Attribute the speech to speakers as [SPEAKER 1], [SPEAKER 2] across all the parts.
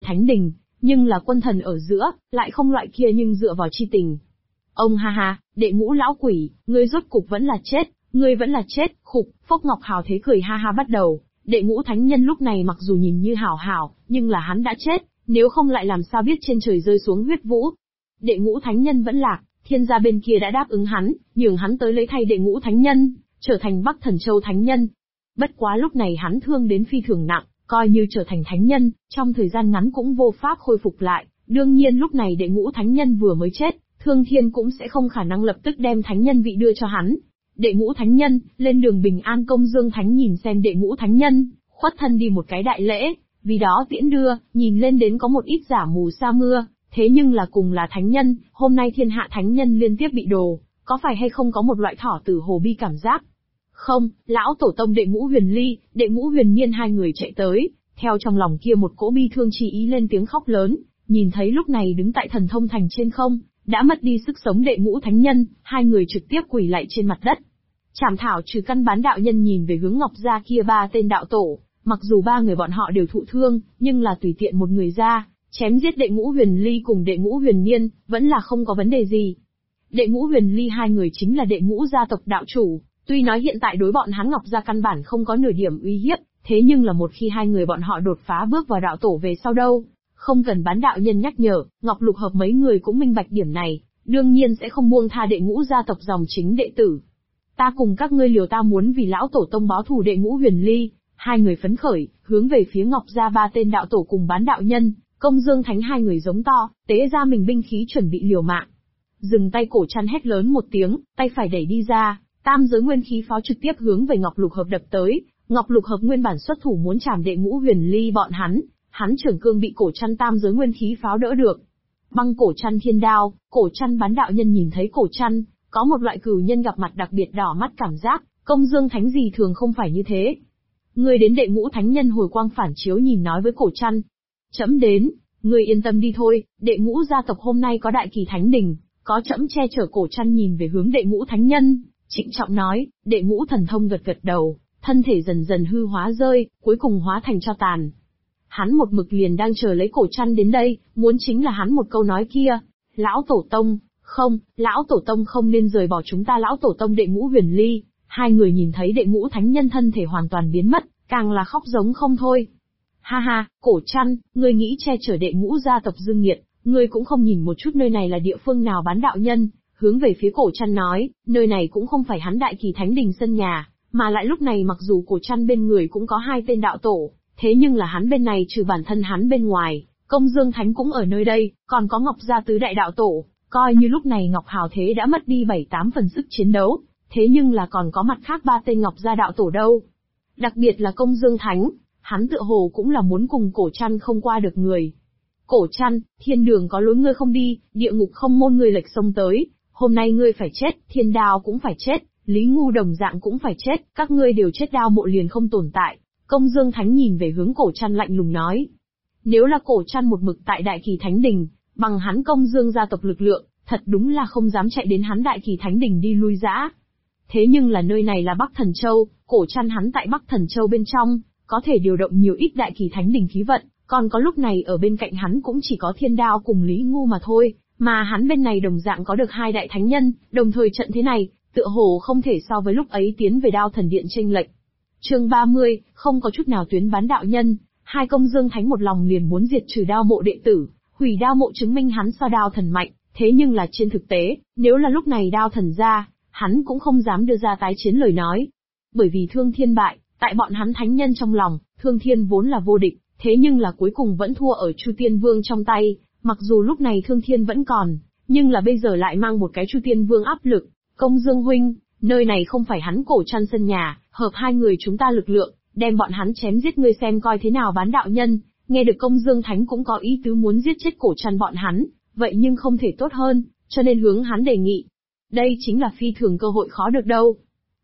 [SPEAKER 1] thánh đình, nhưng là quân thần ở giữa, lại không loại kia nhưng dựa vào chi tình. Ông ha ha, đệ ngũ lão quỷ, ngươi rốt cục vẫn là chết, ngươi vẫn là chết, khục, Phốc Ngọc Hào thế cười ha ha bắt đầu, đệ ngũ thánh nhân lúc này mặc dù nhìn như hảo hảo, nhưng là hắn đã chết, nếu không lại làm sao biết trên trời rơi xuống huyết vũ. Đệ ngũ thánh nhân vẫn lạc, thiên gia bên kia đã đáp ứng hắn, nhường hắn tới lấy thay đệ ngũ thánh nhân, trở thành Bắc Thần Châu thánh nhân. Bất quá lúc này hắn thương đến phi thường nặng, coi như trở thành thánh nhân, trong thời gian ngắn cũng vô pháp khôi phục lại, đương nhiên lúc này đệ ngũ thánh nhân vừa mới chết, Thương Thiên cũng sẽ không khả năng lập tức đem thánh nhân vị đưa cho hắn. Đệ ngũ thánh nhân, lên đường bình an. Công Dương Thánh nhìn xem đệ ngũ thánh nhân, khuất thân đi một cái đại lễ, vì đó tiễn đưa, nhìn lên đến có một ít giả mù sa mưa, thế nhưng là cùng là thánh nhân, hôm nay thiên hạ thánh nhân liên tiếp bị đồ, có phải hay không có một loại thỏ tử hồ bi cảm giác? Không, lão tổ tông đệ ngũ huyền ly, đệ ngũ huyền niên hai người chạy tới, theo trong lòng kia một cỗ bi thương chỉ ý lên tiếng khóc lớn, nhìn thấy lúc này đứng tại Thần Thông Thành trên không, đã mất đi sức sống đệ ngũ thánh nhân, hai người trực tiếp quỳ lạy trên mặt đất. Trảm thảo trừ căn bán đạo nhân nhìn về hướng Ngọc Gia kia ba tên đạo tổ, mặc dù ba người bọn họ đều thụ thương, nhưng là tùy tiện một người ra, chém giết đệ ngũ huyền ly cùng đệ ngũ huyền niên, vẫn là không có vấn đề gì. Đệ ngũ huyền ly hai người chính là đệ ngũ gia tộc đạo chủ, tuy nói hiện tại đối bọn hắn Ngọc Gia căn bản không có nửa điểm uy hiếp, thế nhưng là một khi hai người bọn họ đột phá bước vào đạo tổ về sau đâu, không cần bán đạo nhân nhắc nhở, Ngọc Lục Hợp mấy người cũng minh bạch điểm này, đương nhiên sẽ không buông tha đệ ngũ gia tộc dòng chính đệ tử. Ta cùng các ngươi liều, ta muốn vì lão tổ tông báo thù. Đệ ngũ huyền ly, hai người phấn khởi, hướng về phía Ngọc Gia ba tên đạo tổ cùng bán đạo nhân, Công Dương Thánh hai người giống to, tế ra mình binh khí chuẩn bị liều mạng. Dừng tay. Cổ Trăn hét lớn một tiếng, tay phải đẩy đi ra, tam giới nguyên khí pháo trực tiếp hướng về Ngọc Lục Hợp đập tới. Ngọc Lục Hợp nguyên bản xuất thủ muốn chảm đệ ngũ huyền ly bọn hắn trưởng cương bị Cổ Trăn tam giới nguyên khí pháo đỡ được. Băng Cổ Trăn thiên đao. Cổ Trăn bán đạo nhân nhìn thấy Cổ Trăn, có một loại cửu nhân gặp mặt đặc biệt đỏ mắt cảm giác, Công Dương Thánh gì thường không phải như thế. Ngươi đến. Đệ ngũ thánh nhân hồi quang phản chiếu nhìn nói với Cổ Trăn. Trẫm đến, ngươi yên tâm đi thôi, đệ ngũ gia tộc hôm nay có đại kỳ thánh đình, có trẫm che chở. Cổ Trăn nhìn về hướng đệ ngũ thánh nhân, trịnh trọng nói. Đệ ngũ thần thông gật gật đầu, thân thể dần dần hư hóa rơi, cuối cùng hóa thành tro tàn. Hắn một mực liền đang chờ lấy Cổ Trăn đến đây, muốn chính là hắn một câu nói kia. Lão tổ tông, không, lão tổ tông không nên rời bỏ chúng ta. Lão tổ tông. Đệ ngũ huyền ly, hai người nhìn thấy đệ ngũ thánh nhân thân thể hoàn toàn biến mất, càng là khóc giống không thôi. Ha ha, Cổ Trăn, ngươi nghĩ che chở đệ ngũ gia tộc dương nghiệt, ngươi cũng không nhìn một chút nơi này là địa phương nào. Bán đạo nhân, hướng về phía Cổ Trăn nói, nơi này cũng không phải hắn đại kỳ thánh đình sân nhà, mà lại lúc này mặc dù Cổ Trăn bên người cũng có hai tên đạo tổ, thế nhưng là hắn bên này trừ bản thân hắn bên ngoài, Công Dương Thánh cũng ở nơi đây, còn có Ngọc Gia tứ đại đạo tổ, coi như lúc này Ngọc Hào Thế đã mất đi 7-8 phần sức chiến đấu, thế nhưng là còn có mặt khác ba tên Ngọc Gia đạo tổ đâu. Đặc biệt là Công Dương Thánh, hắn tựa hồ cũng là muốn cùng Cổ Trăn không qua được người. Cổ Trăn, thiên đường có lối ngươi không đi, địa ngục không môn ngươi lệch sông tới, hôm nay ngươi phải chết, thiên đao cũng phải chết, Lý Ngu đồng dạng cũng phải chết, các ngươi đều chết, đao mộ liền không tồn tại. Công Dương Thánh nhìn về hướng Cổ Trăn lạnh lùng nói. Nếu là Cổ Trăn một mực tại Đại Kỳ Thánh Đình, bằng hắn Công Dương gia tộc lực lượng, thật đúng là không dám chạy đến hắn Đại Kỳ Thánh Đình đi lui dã. Thế nhưng là nơi này là Bắc Thần Châu, Cổ Trăn hắn tại Bắc Thần Châu bên trong, có thể điều động nhiều ít Đại Kỳ Thánh Đình khí vận, còn có lúc này ở bên cạnh hắn cũng chỉ có Thiên Đao cùng Lý Ngu mà thôi, mà hắn bên này đồng dạng có được hai đại thánh nhân, đồng thời trận thế này, tựa hồ không thể so với lúc ấy tiến về Đao Thần Điện chênh lệch. Chương 30, không có chút nào tuyến bán đạo nhân, hai Công Dương Thánh một lòng liền muốn diệt trừ Đao Mộ đệ tử, hủy Đao Mộ chứng minh hắn so Đao Thần mạnh, thế nhưng là trên thực tế, nếu là lúc này Đao Thần ra, hắn cũng không dám đưa ra tái chiến lời nói. Bởi vì Thương Thiên bại, tại bọn hắn thánh nhân trong lòng, Thương Thiên vốn là vô địch, thế nhưng là cuối cùng vẫn thua ở Chu Tiên Vương trong tay, mặc dù lúc này Thương Thiên vẫn còn, nhưng là bây giờ lại mang một cái Chu Tiên Vương áp lực. Công Dương huynh, nơi này không phải hắn Cổ Trăn sân nhà, hợp hai người chúng ta lực lượng, đem bọn hắn chém giết, ngươi xem coi thế nào. Bán đạo nhân, nghe được Công Dương Thánh cũng có ý tứ muốn giết chết Cổ Trăn bọn hắn, vậy nhưng không thể tốt hơn, cho nên hướng hắn đề nghị. Đây chính là phi thường cơ hội khó được đâu.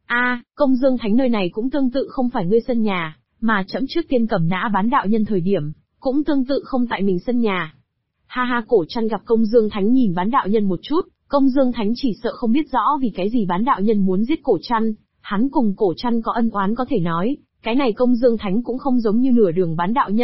[SPEAKER 1] Công Dương Thánh, nơi này cũng tương tự không phải ngươi sân nhà, mà trẫm trước tiên cầm nã bán đạo nhân thời điểm, cũng tương tự không tại mình sân nhà. Ha ha, Cổ Trăn gặp Công Dương Thánh nhìn bán đạo nhân một chút, Công Dương Thánh chỉ sợ không biết rõ vì cái gì bán đạo nhân muốn giết Cổ Trăn, hắn cùng Cổ Trăn có ân oán có thể nói, cái này Công Dương Thánh cũng không giống như nửa đường bán đạo nhân,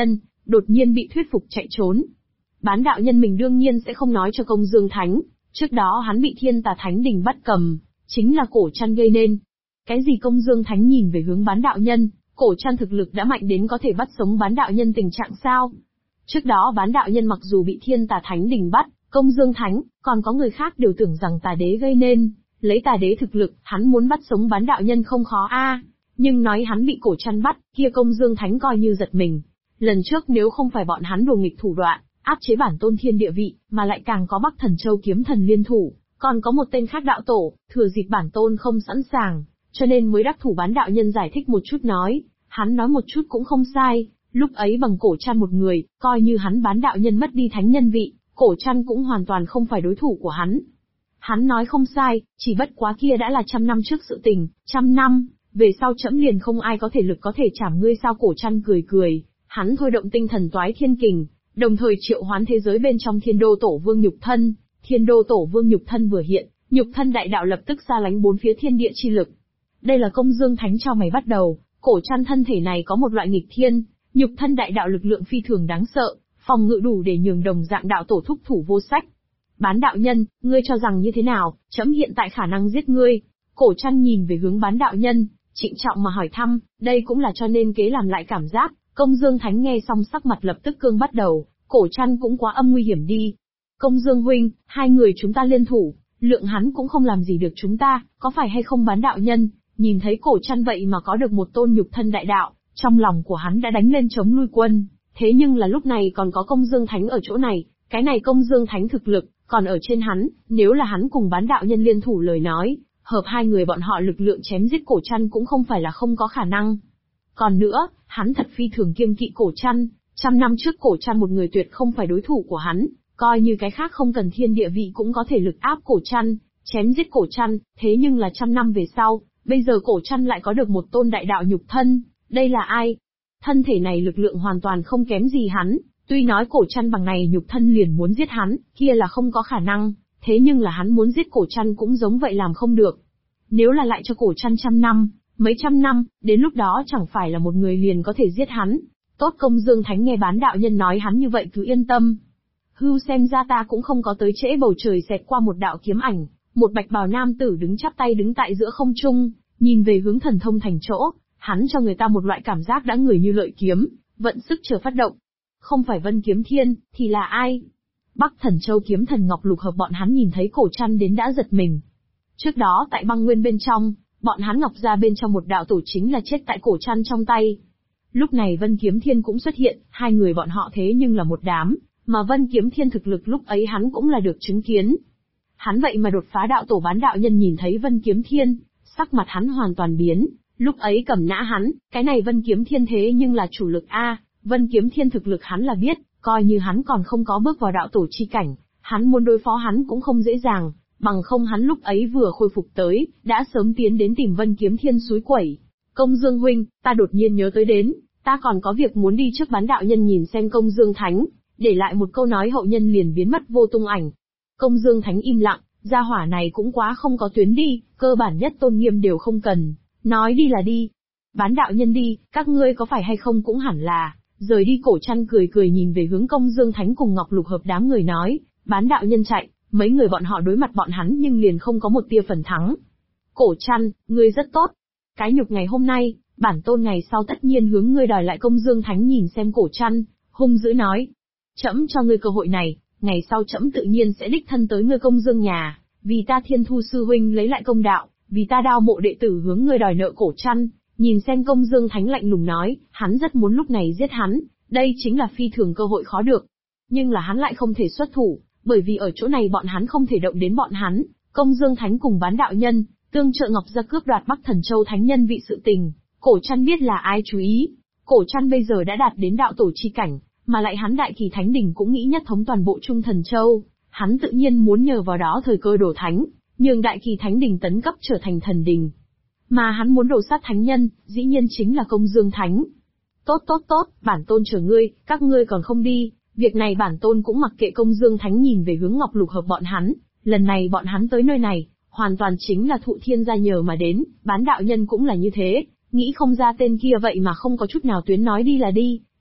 [SPEAKER 1] đột nhiên bị thuyết phục chạy trốn. Bán đạo nhân mình đương nhiên sẽ không nói cho Công Dương Thánh, trước đó hắn bị Thiên Tà Thánh Đình bắt cầm, chính là Cổ Trăn gây nên. Cái gì? Công Dương Thánh nhìn về hướng bán đạo nhân, Cổ Trăn thực lực đã mạnh đến có thể bắt sống bán đạo nhân tình trạng sao? Trước đó bán đạo nhân mặc dù bị Thiên Tà Thánh Đình bắt, Công Dương Thánh, còn có người khác đều tưởng rằng Tà Đế gây nên, lấy Tà Đế thực lực, hắn muốn bắt sống bán đạo nhân không khó a. Nhưng nói hắn bị Cổ Trăn bắt, kia Công Dương Thánh coi như giật mình. Lần trước nếu không phải bọn hắn đùa nghịch thủ đoạn, áp chế bản tôn thiên địa vị, mà lại càng có Bắc Thần Châu kiếm thần liên thủ, còn có một tên khác đạo tổ, thừa dịp bản tôn không sẵn sàng, cho nên mới đắc thủ. Bán đạo nhân giải thích một chút nói, hắn nói một chút cũng không sai, lúc ấy bằng Cổ Trăn một người, coi như hắn bán đạo nhân mất đi thánh nhân vị, Cổ Trăn cũng hoàn toàn không phải đối thủ của hắn. Hắn nói không sai, chỉ bất quá kia đã là 100 năm trước sự tình, 100 năm, về sau trẫm liền không ai có thể lực có thể chảm ngươi sao? Cổ Trăn cười cười, hắn thôi động tinh thần toái thiên kình, đồng thời triệu hoán thế giới bên trong Thiên Đô Tổ Vương nhục thân. Thiên Đô Tổ Vương nhục thân vừa hiện, nhục thân đại đạo lập tức xa lánh bốn phía thiên địa chi lực. Đây là Công Dương Thánh cho mày bắt đầu, Cổ Trăn thân thể này có một loại nghịch thiên, nhục thân đại đạo lực lượng phi thường đáng sợ, phòng ngự đủ để nhường đồng dạng đạo tổ thúc thủ vô sách. Bán đạo nhân, ngươi cho rằng như thế nào? Trẫm hiện tại khả năng giết ngươi. Cổ Trăn nhìn về hướng bán đạo nhân, trịnh trọng mà hỏi thăm, đây cũng là cho nên kế làm lại cảm giác. Công Dương Thánh nghe xong sắc mặt lập tức cương bắt đầu, Cổ Trăn cũng quá âm nguy hiểm đi. Công Dương huynh, hai người chúng ta liên thủ, lượng hắn cũng không làm gì được chúng ta, có phải hay không? Bán đạo nhân, nhìn thấy Cổ Trăn vậy mà có được một tôn nhục thân đại đạo, trong lòng của hắn đã đánh lên chống lui quân, thế nhưng là lúc này còn có Công Dương Thánh ở chỗ này, cái này Công Dương Thánh thực lực, còn ở trên hắn, nếu là hắn cùng bán đạo nhân liên thủ lời nói, hợp hai người bọn họ lực lượng chém giết Cổ Trăn cũng không phải là không có khả năng. Còn nữa, hắn thật phi thường kiêng kỵ Cổ Trăn, 100 năm trước Cổ Trăn một người tuyệt không phải đối thủ của hắn, coi như cái khác không cần thiên địa vị cũng có thể lực áp Cổ Trăn, chém giết Cổ Trăn, thế nhưng là 100 năm về sau, bây giờ Cổ Trăn lại có được một tôn đại đạo nhục thân, đây là ai? Thân thể này lực lượng hoàn toàn không kém gì hắn, tuy nói Cổ Trăn bằng này nhục thân liền muốn giết hắn, kia là không có khả năng, thế nhưng là hắn muốn giết Cổ Trăn cũng giống vậy làm không được. Nếu là lại cho Cổ Trăn 100 năm, mấy trăm năm, đến lúc đó chẳng phải là một người liền có thể giết hắn. Tốt. Công Dương Thánh nghe bán đạo nhân nói hắn như vậy cứ yên tâm. Hưu, xem ra ta cũng không có tới trễ. Bầu trời xẹt qua một đạo kiếm ảnh, một bạch bào nam tử đứng chắp tay đứng tại giữa không trung, nhìn về hướng Thần Thông Thành chỗ, hắn cho người ta một loại cảm giác đã người như lợi kiếm, vận sức chờ phát động. Không phải Vân Kiếm Thiên, thì là ai? Bắc Thần Châu kiếm thần Ngọc Lục Hợp bọn hắn nhìn thấy Cổ Trăn đến đã giật mình. Trước đó tại băng nguyên bên trong, bọn hắn Ngọc ra bên trong một đạo tổ chính là chết tại Cổ Trăn trong tay. Lúc này Vân Kiếm Thiên cũng xuất hiện, hai người bọn họ thế nhưng là một đám, mà Vân Kiếm Thiên thực lực lúc ấy hắn cũng là được chứng kiến. Hắn vậy mà đột phá đạo tổ. Bán đạo nhân nhìn thấy Vân Kiếm Thiên, sắc mặt hắn hoàn toàn biến, lúc ấy cầm nã hắn, cái này Vân Kiếm Thiên thế nhưng là chủ lực a. Vân Kiếm Thiên thực lực hắn là biết, coi như hắn còn không có bước vào đạo tổ chi cảnh, hắn muốn đối phó hắn cũng không dễ dàng, bằng không hắn lúc ấy vừa khôi phục tới, đã sớm tiến đến tìm Vân Kiếm Thiên xúi quẩy. Công Dương huynh, ta đột nhiên nhớ tới đến, ta còn có việc muốn đi trước. Bán đạo nhân nhìn xem Công Dương Thánh, để lại một câu nói hậu nhân liền biến mất vô tung ảnh. Công Dương Thánh im lặng, gia hỏa này cũng quá không có tuyến đi, cơ bản nhất tôn nghiêm đều không cần, nói đi là đi. Bán đạo nhân đi, các ngươi có phải hay không cũng hẳn là, rời đi. Cổ Trăn cười cười nhìn về hướng Công Dương Thánh cùng Ngọc Lục Hợp đám người nói, bán đạo nhân chạy, mấy người bọn họ đối mặt bọn hắn nhưng liền không có một tia phần thắng. Cổ Trăn, ngươi rất tốt. Cái nhục ngày hôm nay, bản tôn ngày sau tất nhiên hướng ngươi đòi lại. Công Dương Thánh nhìn xem Cổ Trăn, hung dữ nói. Trẫm cho ngươi cơ hội này, ngày sau trẫm tự nhiên sẽ đích thân tới ngươi Công Dương nhà, vì ta Thiên Thu sư huynh lấy lại công đạo, vì ta Đao Mộ đệ tử hướng ngươi đòi nợ. Cổ Trăn, nhìn xem Công Dương Thánh lạnh lùng nói, hắn rất muốn lúc này giết hắn, đây chính là phi thường cơ hội khó được. Nhưng là hắn lại không thể xuất thủ, bởi vì ở chỗ này bọn hắn không thể động đến bọn hắn. Công Dương Thánh cùng bán đạo nhân, tương trợ Ngọc gia cướp đoạt Bắc Thần Châu thánh nhân vị sự tình, Cổ Trăn biết là ai chú ý. Cổ Trăn bây giờ đã đạt đến đạo tổ chi cảnh, mà lại hắn Đại Kỳ Thánh Đình cũng nghĩ nhất thống toàn bộ Trung Thần Châu, hắn tự nhiên muốn nhờ vào đó thời cơ đổ thánh, nhường Đại Kỳ Thánh Đình tấn cấp trở thành thần đình. Mà hắn muốn đổ sát thánh nhân, dĩ nhiên chính là Công Dương Thánh. Tốt, bản tôn chờ ngươi, các ngươi còn không đi, việc này bản tôn cũng mặc kệ. Công Dương Thánh nhìn về hướng Ngọc Lục Hợp bọn hắn, lần này bọn hắn tới nơi này, hoàn toàn chính là thụ thiên gia nhờ mà đến. Bán đạo nhân cũng là như thế, nghĩ không ra tên kia vậy mà không có chút nào tuyến, nói đi là đi,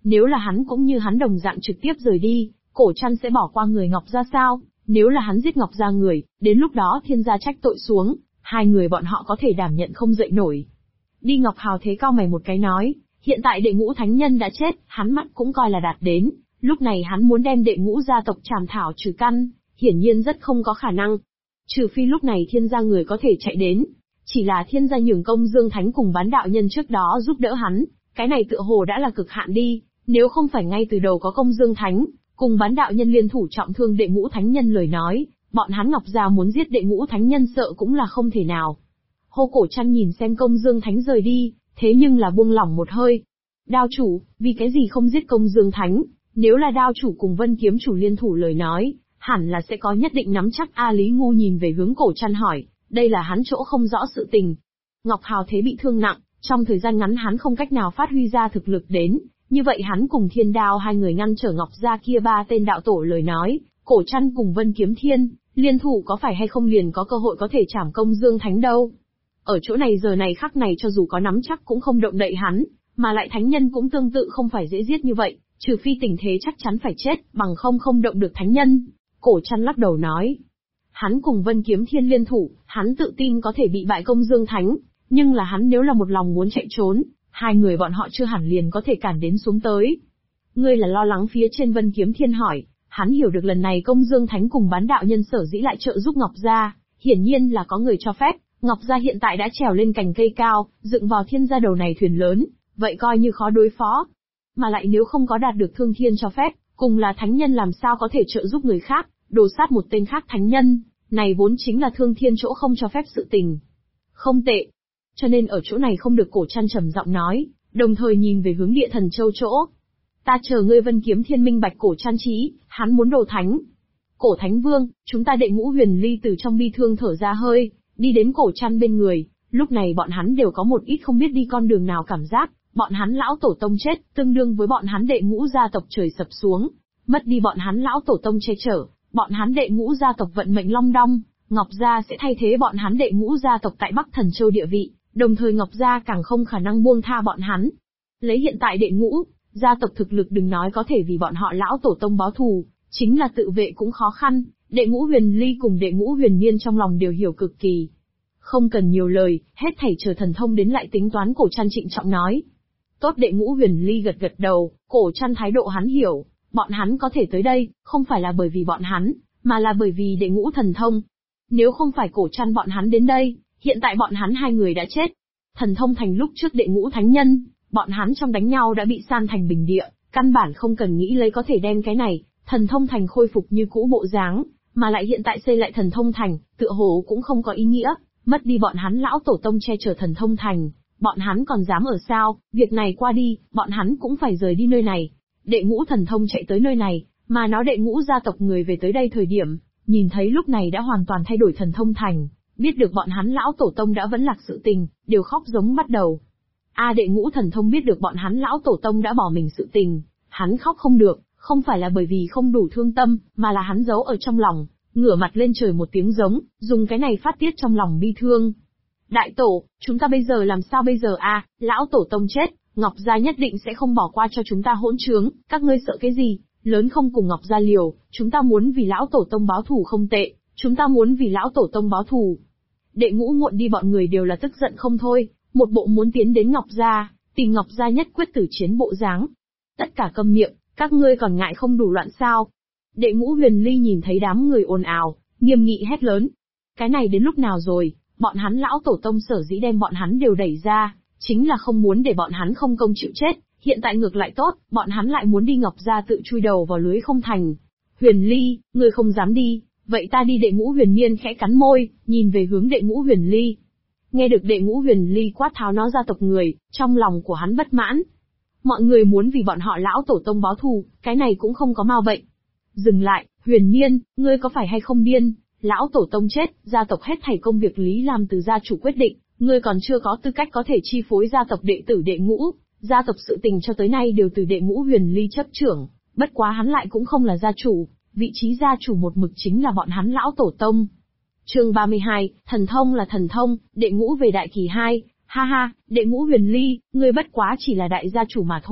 [SPEAKER 1] Nếu là hắn cũng như hắn đồng dạng trực tiếp rời đi, Cổ Trăn sẽ bỏ qua người Ngọc Gia sao? Nếu là hắn giết Ngọc Gia người, đến lúc đó thiên gia trách tội xuống, hai người bọn họ có thể đảm nhận không dậy nổi. Đi Ngọc Hào thế cao mày một cái nói, hiện tại đệ ngũ thánh nhân đã chết, hắn mắt cũng coi là đạt đến, lúc này hắn muốn đem đệ ngũ gia tộc trảm thảo trừ căn, hiển nhiên rất không có khả năng. Trừ phi lúc này thiên gia người có thể chạy đến, chỉ là thiên gia nhường Công Dương Thánh cùng bán đạo nhân trước đó giúp đỡ hắn, cái này tựa hồ đã là cực hạn đi, nếu không phải ngay từ đầu có Công Dương Thánh, cùng bán đạo nhân liên thủ trọng thương đệ ngũ thánh nhân lời nói, bọn hắn Ngọc Gia muốn giết đệ ngũ thánh nhân sợ cũng là không thể nào. Hô Cổ Trăn nhìn xem Công Dương Thánh rời đi, thế nhưng là buông lỏng một hơi. Đao chủ, vì cái gì không giết Công Dương Thánh? Nếu là đao chủ cùng Vân Kiếm chủ liên thủ lời nói, hẳn là sẽ có nhất định nắm chắc. Lý Ngu nhìn về hướng Cổ Trăn hỏi, đây là hắn chỗ không rõ sự tình. Ngọc Hào thế bị thương nặng, trong thời gian ngắn hắn không cách nào phát huy ra thực lực đến, như vậy hắn cùng Thiên Đao hai người ngăn trở Ngọc Gia kia ba tên đạo tổ lời nói, Cổ Trăn cùng Vân Kiếm Thiên, liên thủ có phải hay không liền có cơ hội có thể trảm Công Dương Thánh đâu. Ở chỗ này giờ này khắc này cho dù có nắm chắc cũng không động đậy hắn, mà lại thánh nhân cũng tương tự không phải dễ giết như vậy, trừ phi tình thế chắc chắn phải chết, bằng không động được thánh nhân. Cổ Trăn lắc đầu nói, hắn cùng Vân Kiếm Thiên liên thủ, hắn tự tin có thể bị bại Công Dương Thánh, nhưng là hắn nếu là một lòng muốn chạy trốn, hai người bọn họ chưa hẳn liền có thể cản đến xuống tới. Ngươi là lo lắng phía trên? Vân Kiếm Thiên hỏi, hắn hiểu được lần này Công Dương Thánh cùng bán đạo nhân sở dĩ lại trợ giúp Ngọc Gia, hiển nhiên là có người cho phép. Ngọc Gia hiện tại đã trèo lên cành cây cao, dựng vào thiên gia đầu này thuyền lớn, vậy coi như khó đối phó. Mà lại nếu không có đạt được Thương Thiên cho phép, cùng là thánh nhân làm sao có thể trợ giúp người khác, đồ sát một tên khác thánh nhân, này vốn chính là Thương Thiên chỗ không cho phép sự tình. Không tệ. Cho nên ở chỗ này không được. Cổ Trăn trầm giọng nói, đồng thời nhìn về hướng Địa Thần Châu chỗ. Ta chờ ngươi. Vân Kiếm Thiên minh bạch Cổ Trăn trí, hắn muốn đồ thánh. Cổ Thánh Vương, chúng ta đệ ngũ huyền ly từ trong bi thương thở ra hơi, đi đến Cổ Trăn bên người, lúc này bọn hắn đều có một ít không biết đi con đường nào cảm giác, bọn hắn lão tổ tông chết, tương đương với bọn hắn đệ ngũ gia tộc trời sập xuống, mất đi bọn hắn lão tổ tông che chở, bọn hắn đệ ngũ gia tộc vận mệnh long đong, Ngọc Gia sẽ thay thế bọn hắn đệ ngũ gia tộc tại Bắc Thần Châu địa vị, đồng thời Ngọc Gia càng không khả năng buông tha bọn hắn. Lấy hiện tại đệ ngũ gia tộc thực lực đừng nói có thể vì bọn họ lão tổ tông báo thù, chính là tự vệ cũng khó khăn. Đệ ngũ huyền ly cùng đệ ngũ huyền niên trong lòng đều hiểu cực kỳ. Không cần nhiều lời, hết thảy chờ thần thông đến lại tính toán. Cổ Trăn trịnh trọng nói. Tốt. Đệ ngũ huyền ly gật đầu. Cổ Trăn thái độ hắn hiểu, bọn hắn có thể tới đây, không phải là bởi vì bọn hắn, mà là bởi vì đệ ngũ thần thông. Nếu không phải Cổ Trăn bọn hắn đến đây, hiện tại bọn hắn hai người đã chết. Thần thông thành lúc trước đệ ngũ thánh nhân, bọn hắn trong đánh nhau đã bị san thành bình địa, căn bản không cần nghĩ lấy có thể đem cái này, thần thông thành khôi phục như cũ bộ dáng, mà lại hiện tại xây lại thần thông thành, tựa hồ cũng không có ý nghĩa, mất đi bọn hắn lão tổ tông che chở thần thông thành, bọn hắn còn dám ở sao? Việc này qua đi, bọn hắn cũng phải rời đi nơi này. Đệ ngũ thần thông chạy tới nơi này, mà nó đệ ngũ gia tộc người về tới đây thời điểm, nhìn thấy lúc này đã hoàn toàn thay đổi thần thông thành, biết được bọn hắn lão tổ tông đã vẫn lạc sự tình, đều khóc giống bắt đầu. Đệ ngũ thần thông biết được bọn hắn lão tổ tông đã bỏ mình sự tình, hắn khóc không được, không phải là bởi vì không đủ thương tâm, mà là hắn giấu ở trong lòng, ngửa mặt lên trời một tiếng giống, dùng cái này phát tiết trong lòng bi thương. Đại tổ, chúng ta bây giờ làm sao bây giờ? Lão tổ tông chết, Ngọc Gia nhất định sẽ không bỏ qua cho chúng ta hỗn trướng, các ngươi sợ cái gì? Lớn không cùng Ngọc Gia liều, chúng ta muốn vì lão tổ tông báo thù không tệ, chúng ta muốn vì lão tổ tông báo thù. Đệ ngũ muộn đi bọn người đều là tức giận không thôi, một bộ muốn tiến đến Ngọc Gia, tìm Ngọc Gia nhất quyết tử chiến bộ dáng. Tất cả câm miệng, các ngươi còn ngại không đủ loạn sao? Đệ ngũ huyền ly nhìn thấy đám người ồn ào, nghiêm nghị hét lớn. Cái này đến lúc nào rồi? Bọn hắn lão tổ tông sở dĩ đem bọn hắn đều đẩy ra, chính là không muốn để bọn hắn không công chịu chết, hiện tại ngược lại tốt, bọn hắn lại muốn đi Ngọc Gia tự chui đầu vào lưới không thành. Huyền ly, ngươi không dám đi, vậy ta đi. Đệ ngũ huyền niên khẽ cắn môi, nhìn về hướng đệ ngũ huyền ly. Nghe được đệ ngũ huyền ly quát tháo nó gia tộc người, trong lòng của hắn bất mãn. Mọi người muốn vì bọn họ lão tổ tông báo thù, cái này cũng không có mau bệnh. Dừng lại, huyền niên, ngươi có phải hay không điên? Lão tổ tông chết, gia tộc hết thảy công việc lý làm từ gia chủ quyết định, ngươi còn chưa có tư cách có thể chi phối gia tộc đệ tử đệ ngũ, gia tộc sự tình cho tới nay đều từ đệ ngũ huyền ly chấp trưởng, bất quá hắn lại cũng không là gia chủ, vị trí gia chủ một mực chính là bọn hắn lão tổ tông. Chương 32, thần thông là thần thông, đệ ngũ về đại kỳ 2, ha ha, đệ ngũ huyền ly, ngươi bất quá chỉ là đại gia chủ mà thôi,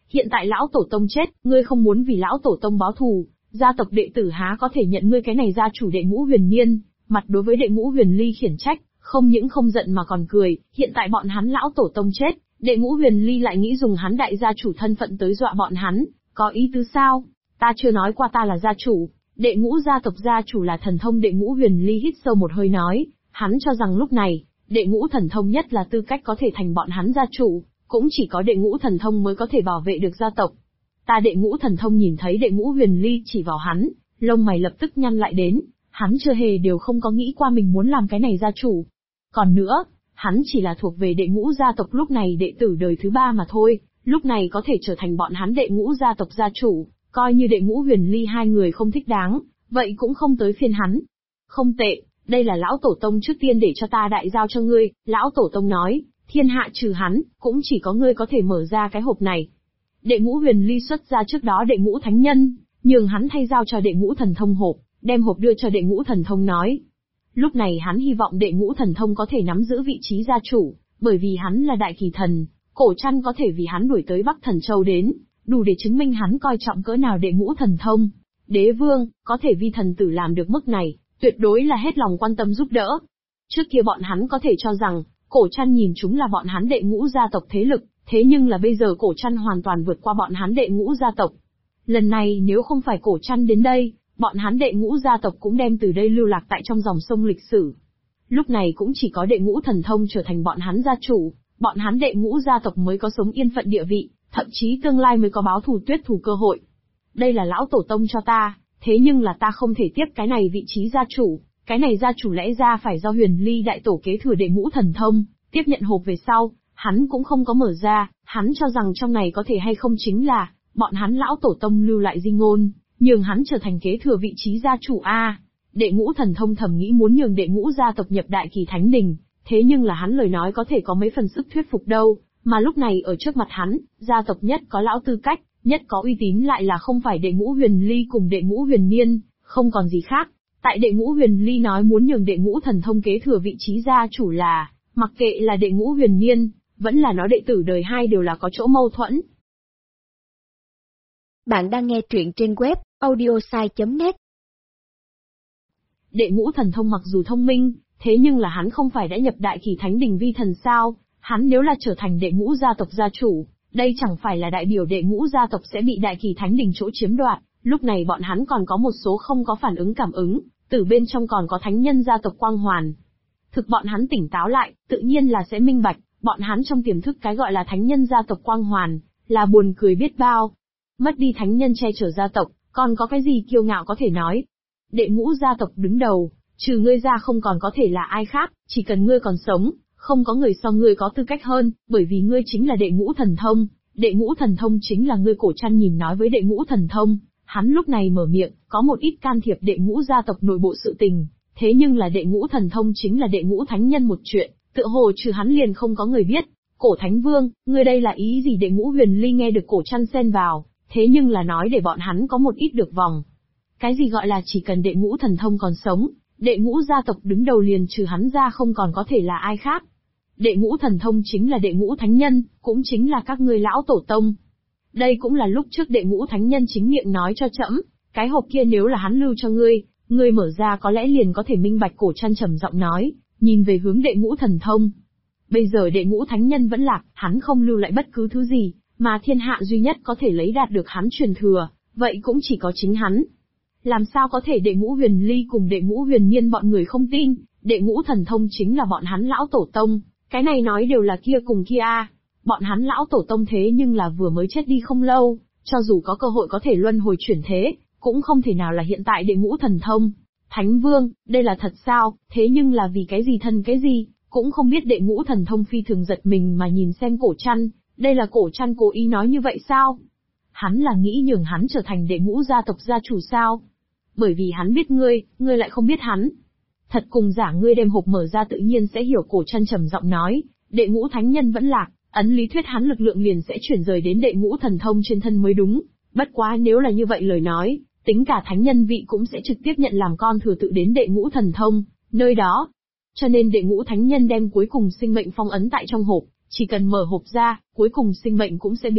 [SPEAKER 1] hiện tại lão tổ tông chết, ngươi không muốn vì lão tổ tông báo thù, gia tộc đệ tử há có thể nhận ngươi cái này gia chủ Đệ Ngũ Huyền Niên, mặt đối với Đệ Ngũ Huyền Ly khiển trách, không những không giận mà còn cười, hiện tại bọn hắn lão tổ tông chết, Đệ Ngũ Huyền Ly lại nghĩ dùng hắn đại gia chủ thân phận tới dọa bọn hắn, có ý tứ sao? Ta chưa nói qua ta là gia chủ, Đệ Ngũ gia tộc gia chủ là thần thông. Đệ Ngũ Huyền Ly hít sâu một hơi nói, hắn cho rằng lúc này, Đệ Ngũ thần thông nhất là tư cách có thể thành bọn hắn gia chủ, cũng chỉ có Đệ Ngũ thần thông mới có thể bảo vệ được gia tộc. Ta Đệ Ngũ thần thông nhìn thấy Đệ Ngũ Huyền Ly chỉ vào hắn, lông mày lập tức nhăn lại đến, hắn chưa hề đều không có nghĩ qua mình muốn làm cái này gia chủ. Còn nữa, hắn chỉ là thuộc về Đệ Ngũ gia tộc lúc này đệ tử đời thứ 3 mà thôi, lúc này có thể trở thành bọn hắn Đệ Ngũ gia tộc gia chủ, coi như Đệ Ngũ Huyền Ly hai người không thích đáng, vậy cũng không tới phiên hắn. Không tệ, đây là lão tổ tông trước tiên để cho ta đại giao cho ngươi, lão tổ tông nói, thiên hạ trừ hắn, cũng chỉ có ngươi có thể mở ra cái hộp này. Đệ Ngũ Huyền Ly xuất ra trước đó Đệ Ngũ Thánh Nhân, nhường hắn thay giao cho Đệ Ngũ Thần Thông hộp, đem hộp đưa cho Đệ Ngũ Thần Thông nói. Lúc này hắn hy vọng Đệ Ngũ Thần Thông có thể nắm giữ vị trí gia chủ, bởi vì hắn là đại kỳ thần, cổ trăn có thể vì hắn đuổi tới Bắc Thần Châu đến, đủ để chứng minh hắn coi trọng cỡ nào Đệ Ngũ Thần Thông. Đế vương, có thể vi thần tử làm được mức này, tuyệt đối là hết lòng quan tâm giúp đỡ. Trước kia bọn hắn có thể cho rằng, cổ trăn nhìn chúng là bọn hắn Đệ Ngũ gia tộc thế lực, thế nhưng là bây giờ cổ trăn hoàn toàn vượt qua bọn hắn Đệ Ngũ gia tộc. Lần này nếu không phải cổ trăn đến đây, bọn hắn Đệ Ngũ gia tộc cũng đem từ đây lưu lạc tại trong dòng sông lịch sử. Lúc này cũng chỉ có Đệ Ngũ thần thông trở thành bọn hắn gia chủ, bọn hắn Đệ Ngũ gia tộc mới có sống yên phận địa vị, thậm chí tương lai mới có báo thù tuyết thù cơ hội. Đây là lão tổ tông cho ta, thế nhưng là ta không thể tiếp cái này vị trí gia chủ, cái này gia chủ lẽ ra phải do Huyền Ly đại tổ kế thừa Đệ Ngũ thần thông, tiếp nhận hộp về sau, hắn cũng không có mở ra, hắn cho rằng trong này có thể hay không chính là, bọn hắn lão tổ tông lưu lại di ngôn, nhường hắn trở thành kế thừa vị trí gia chủ a. Đệ Ngũ thần thông thầm nghĩ muốn nhường Đệ Ngũ gia tộc nhập Đại Kỳ Thánh Đình, thế nhưng là hắn lời nói có thể có mấy phần sức thuyết phục đâu, mà lúc này ở trước mặt hắn, gia tộc nhất có lão tư cách, nhất có uy tín lại là không phải Đệ Ngũ Huyền Ly cùng Đệ Ngũ Huyền Niên, không còn gì khác. Tại Đệ Ngũ Huyền Ly nói muốn nhường Đệ Ngũ thần thông kế thừa vị trí gia chủ là, mặc kệ là Đệ Ngũ Huyền Niên, vẫn là nó đệ tử đời 2 đều là có chỗ mâu thuẫn.
[SPEAKER 2] Bạn đang nghe truyện trên web audiosai.net.
[SPEAKER 1] Đệ Ngũ thần thông mặc dù thông minh, thế nhưng là hắn không phải đã nhập Đại Kỳ Thánh Đình vi thần sao, hắn nếu là trở thành Đệ Ngũ gia tộc gia chủ, đây chẳng phải là đại biểu Đệ Ngũ gia tộc sẽ bị Đại Kỳ Thánh Đình chỗ chiếm đoạt, lúc này bọn hắn còn có một số không có phản ứng cảm ứng, từ bên trong còn có thánh nhân gia tộc quang hoàn. Thực bọn hắn tỉnh táo lại, tự nhiên là sẽ minh bạch, bọn hắn trong tiềm thức cái gọi là thánh nhân gia tộc quang hoàn, là buồn cười biết bao. Mất đi thánh nhân che chở gia tộc, còn có cái gì kiêu ngạo có thể nói. Đệ Ngũ gia tộc đứng đầu, trừ ngươi ra không còn có thể là ai khác, chỉ cần ngươi còn sống, không có người so ngươi có tư cách hơn, bởi vì ngươi chính là Đệ Ngũ thần thông. Đệ Ngũ thần thông chính là ngươi. Cổ trăn nhìn nói với Đệ Ngũ thần thông, hắn lúc này mở miệng, có một ít can thiệp Đệ Ngũ gia tộc nội bộ sự tình, thế nhưng là Đệ Ngũ thần thông chính là Đệ Ngũ thánh nhân một chuyện, tựa hồ trừ hắn liền không có người biết. Cổ Thánh Vương, ngươi đây là ý gì? Đệ Ngũ Huyền Ly nghe được cổ trăn xen vào, thế nhưng là nói để bọn hắn có một ít được vòng. Cái gì gọi là chỉ cần Đệ Ngũ thần thông còn sống, Đệ Ngũ gia tộc đứng đầu liền trừ hắn ra không còn có thể là ai khác. Đệ Ngũ thần thông chính là Đệ Ngũ thánh nhân, cũng chính là các ngươi lão tổ tông. Đây cũng là lúc trước Đệ Ngũ thánh nhân chính miệng nói cho trẫm, cái hộp kia nếu là hắn lưu cho ngươi mở ra có lẽ liền có thể minh bạch. Cổ trăn trầm giọng nói, nhìn về hướng Đệ Ngũ thần thông. Bây giờ Đệ Ngũ thánh nhân vẫn lạc, hắn không lưu lại bất cứ thứ gì, mà thiên hạ duy nhất có thể lấy đạt được hắn truyền thừa, vậy cũng chỉ có chính hắn. Làm sao có thể Đệ Ngũ Huyền Ly cùng Đệ Ngũ Huyền Niên bọn người không tin, Đệ Ngũ thần thông chính là bọn hắn lão tổ tông, cái này nói đều là kia cùng kia a. Bọn hắn lão tổ tông thế nhưng là vừa mới chết đi không lâu, cho dù có cơ hội có thể luân hồi chuyển thế, cũng không thể nào là hiện tại Đệ Ngũ thần thông. Thánh Vương, đây là thật sao? Thế nhưng là vì cái gì thân cái gì, cũng không biết. Đệ Ngũ thần thông phi thường giật mình mà nhìn xem cổ trăn, đây là cổ trăn cố ý nói như vậy sao? Hắn là nghĩ nhường hắn trở thành Đệ Ngũ gia tộc gia chủ sao? Bởi vì hắn biết ngươi lại không biết hắn. Thật cùng giả, ngươi đem hộp mở ra tự nhiên sẽ hiểu. Cổ trăn trầm giọng nói, Đệ Ngũ thánh nhân vẫn lạc, ấn lý thuyết hắn lực lượng liền sẽ chuyển rời đến Đệ Ngũ thần thông trên thân mới đúng. Bất quá nếu là như vậy lời nói, tính cả thánh nhân vị cũng sẽ trực tiếp nhận làm con thừa tự đến Đệ Ngũ thần thông, nơi đó. Cho nên Đệ Ngũ thánh nhân đem cuối cùng sinh mệnh phong ấn tại trong hộp, chỉ cần mở hộp ra, cuối cùng sinh mệnh cũng sẽ biến mất,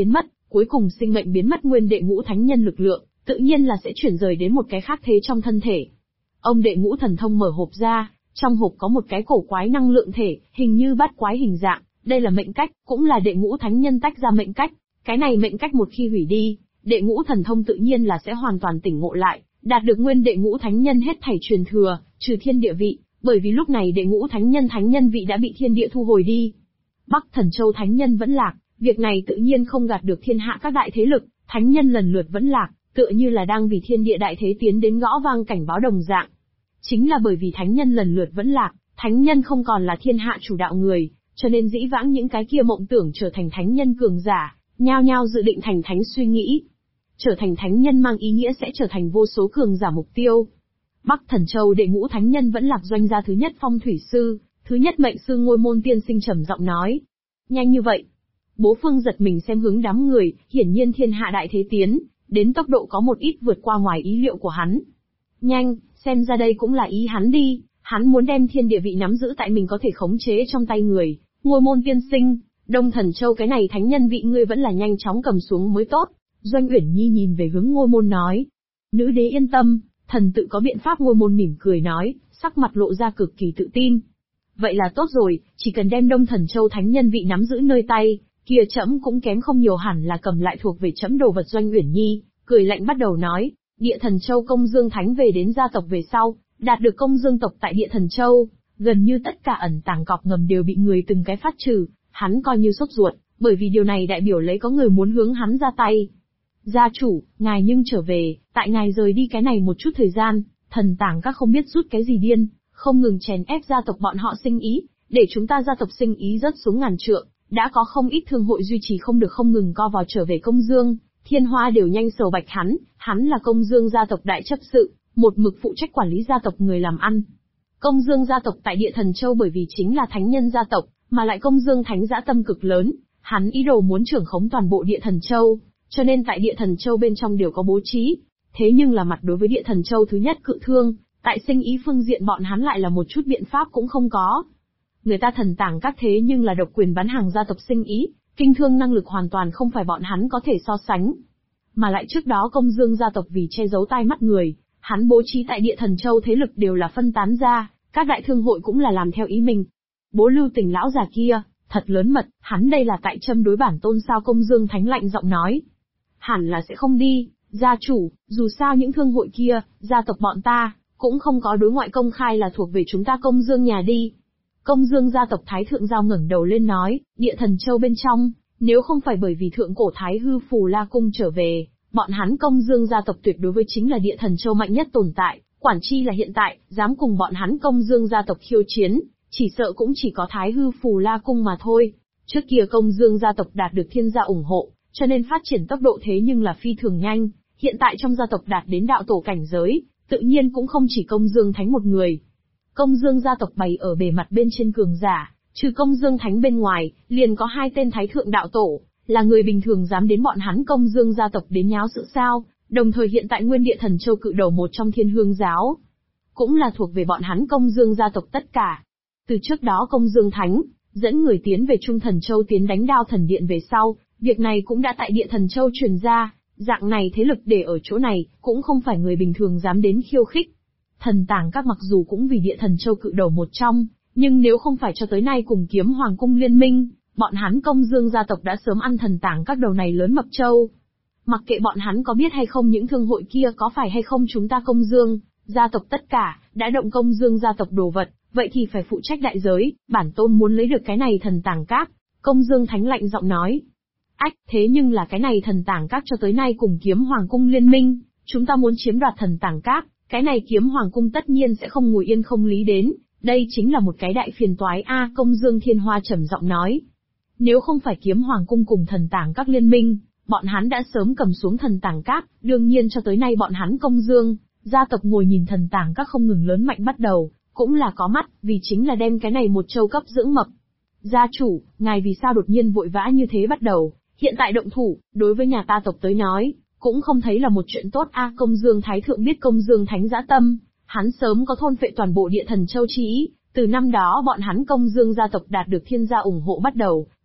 [SPEAKER 1] cuối cùng sinh mệnh biến mất nguyên đệ ngũ thánh nhân lực lượng, tự nhiên là sẽ chuyển rời đến một cái khác thế trong thân thể. Ông đệ ngũ thần thông mở hộp ra, trong hộp có một cái cổ quái năng lượng thể, hình như bát quái hình dạng, đây là mệnh cách, cũng là đệ ngũ thánh nhân tách ra mệnh cách. Cái này mệnh cách một khi hủy đi, đệ ngũ thần thông tự nhiên là sẽ hoàn toàn tỉnh ngộ lại, đạt được nguyên đệ ngũ thánh nhân hết thảy truyền thừa, trừ thiên địa vị, bởi vì lúc này đệ ngũ thánh nhân vị đã bị thiên địa thu hồi đi. Bắc Thần Châu thánh nhân vẫn lạc, việc này tự nhiên không gạt được thiên hạ các đại thế lực, thánh nhân lần lượt vẫn lạc, tựa như là đang vì thiên địa đại thế tiến đến gõ vang cảnh báo đồng dạng. Chính là bởi vì thánh nhân lần lượt vẫn lạc, thánh nhân không còn là thiên hạ chủ đạo người, cho nên dĩ vãng những cái kia mộng tưởng trở thành thánh nhân cường giả, nhao nhao dự định thành thánh suy nghĩ. Trở thành thánh nhân mang ý nghĩa sẽ trở thành vô số cường giả mục tiêu. Bắc Thần Châu đệ ngũ thánh nhân vẫn lạc doanh gia thứ nhất phong thủy sư, thứ nhất mệnh sư Ngôi Môn tiên sinh trầm giọng nói. Nhanh như vậy. Bố Phương giật mình xem hướng đám người, hiển nhiên thiên hạ đại thế tiến, đến tốc độ có một ít vượt qua ngoài ý liệu của hắn. Nhanh, xem ra đây cũng là ý hắn đi, hắn muốn đem thiên địa vị nắm giữ tại mình có thể khống chế trong tay người. Ngôi Môn tiên sinh, Đông Thần Châu cái này thánh nhân vị ngươi vẫn là nhanh chóng cầm xuống mới tốt. Doanh Uyển Nhi nhìn về hướng Ngôi Môn nói. Nữ đế yên tâm, thần tự có biện pháp. Ngôi Môn mỉm cười nói, sắc mặt lộ ra cực kỳ tự tin. Vậy là tốt rồi, chỉ cần đem Đông Thần Châu thánh nhân vị nắm giữ nơi tay, kia trẫm cũng kém không nhiều hẳn là cầm lại thuộc về trẫm đồ vật. Doanh Uyển Nhi cười lạnh bắt đầu nói, Địa Thần Châu Công Dương Thánh về đến gia tộc về sau, đạt được Công Dương tộc tại Địa Thần Châu, gần như tất cả ẩn tàng cọc ngầm đều bị người từng cái phát trừ, hắn coi như sốt ruột, bởi vì điều này đại biểu lấy có người muốn hướng hắn ra tay. Gia chủ, ngài nhưng trở về, tại ngài rời đi cái này một chút thời gian, thần tàng các không biết rút cái gì điên, không ngừng chèn ép gia tộc bọn họ sinh ý, để chúng ta gia tộc sinh ý rớt xuống ngàn trượng, đã có không ít thương hội duy trì không được không ngừng co vào trở về Công Dương, Thiên Hoa đều nhanh sầu bạch hắn là Công Dương gia tộc đại chấp sự, một mực phụ trách quản lý gia tộc người làm ăn. Công Dương gia tộc tại Địa Thần Châu bởi vì chính là thánh nhân gia tộc, mà lại Công Dương thánh dã tâm cực lớn, hắn ý đồ muốn trưởng khống toàn bộ Địa Thần Châu, cho nên tại Địa Thần Châu bên trong đều có bố trí. Thế nhưng là mặt đối với Địa Thần Châu thứ nhất Cự Thương, tại sinh ý phương diện bọn hắn lại là một chút biện pháp cũng không có. Người ta thần tàng các thế nhưng là độc quyền bán hàng gia tộc sinh ý, kinh thương năng lực hoàn toàn không phải bọn hắn có thể so sánh. Mà lại trước đó Công Dương gia tộc vì che giấu tai mắt người, hắn bố trí tại Địa Thần Châu thế lực đều là phân tán ra, các đại thương hội cũng là làm theo ý mình. Bố Lưu Tình lão già kia, thật lớn mật, hắn đây là tại châm đối bản tôn sao? Công Dương Thánh lạnh giọng nói. Hẳn là sẽ không đi, gia chủ, dù sao những thương hội kia, gia tộc bọn ta, cũng không có đối ngoại công khai là thuộc về chúng ta Công Dương nhà đi. Công Dương gia tộc Thái Thượng Giao ngẩng đầu lên nói, Địa Thần Châu bên trong, nếu không phải bởi vì thượng cổ Thái Hư Phù La Cung trở về, bọn hắn Công Dương gia tộc tuyệt đối với chính là Địa Thần Châu mạnh nhất tồn tại, quản chi là hiện tại, dám cùng bọn hắn Công Dương gia tộc khiêu chiến, chỉ sợ cũng chỉ có Thái Hư Phù La Cung mà thôi. Trước kia Công Dương gia tộc đạt được thiên gia ủng hộ, cho nên phát triển tốc độ thế nhưng là phi thường nhanh, hiện tại trong gia tộc đạt đến đạo tổ cảnh giới, tự nhiên cũng không chỉ Công Dương Thánh một người. Công Dương gia tộc bày ở bề mặt bên trên cường giả, trừ Công Dương Thánh bên ngoài, liền có 2 tên Thái Thượng đạo tổ, là người bình thường dám đến bọn hắn Công Dương gia tộc đến nháo sự sao, đồng thời hiện tại nguyên Địa Thần Châu cự đầu một trong Thiên Hương giáo, cũng là thuộc về bọn hắn Công Dương gia tộc tất cả. Từ trước đó Công Dương Thánh dẫn người tiến về Trung Thần Châu tiến đánh Đao Thần Điện về sau, việc này cũng đã tại Địa Thần Châu truyền ra, dạng này thế lực để ở chỗ này, cũng không phải người bình thường dám đến khiêu khích. Thần tàng các mặc dù cũng vì Địa Thần Châu cự đầu một trong, nhưng nếu không phải cho tới nay cùng Kiếm Hoàng cung liên minh, bọn hắn Công Dương gia tộc đã sớm ăn thần tàng các đầu này lớn mập châu. Mặc kệ bọn hắn có biết hay không những thương hội kia có phải hay không chúng ta Công Dương gia tộc tất cả, đã động Công Dương gia tộc đồ vật, vậy thì phải phụ trách đại giới, bản tôn muốn lấy được cái này thần tàng các. Công Dương Thánh lạnh giọng nói. Ách, thế nhưng là cái này thần tàng các cho tới nay cùng Kiếm Hoàng cung liên minh, chúng ta muốn chiếm đoạt thần tàng các, cái này Kiếm Hoàng cung tất nhiên sẽ không ngồi yên không lý đến, đây chính là một cái đại phiền toái a. Công Dương Thiên Hoa trầm giọng nói. Nếu không phải Kiếm Hoàng cung cùng thần tàng các liên minh, bọn hắn đã sớm cầm xuống thần tàng các, đương nhiên cho tới nay bọn hắn Công Dương gia tộc ngồi nhìn thần tàng các không ngừng lớn mạnh bắt đầu, cũng là có mắt, vì chính là đem cái này một châu cấp dưỡng mập. Gia chủ, ngài vì sao đột nhiên vội vã như thế bắt đầu, hiện tại động thủ, đối với nhà ta tộc tới nói, cũng không thấy là một chuyện tốt a. Công Dương Thái Thượng biết Công Dương Thánh dã tâm, hắn sớm có thôn phệ toàn bộ Địa Thần Châu chí ý, từ năm đó bọn hắn Công Dương gia tộc đạt được thiên gia ủng hộ bắt đầu,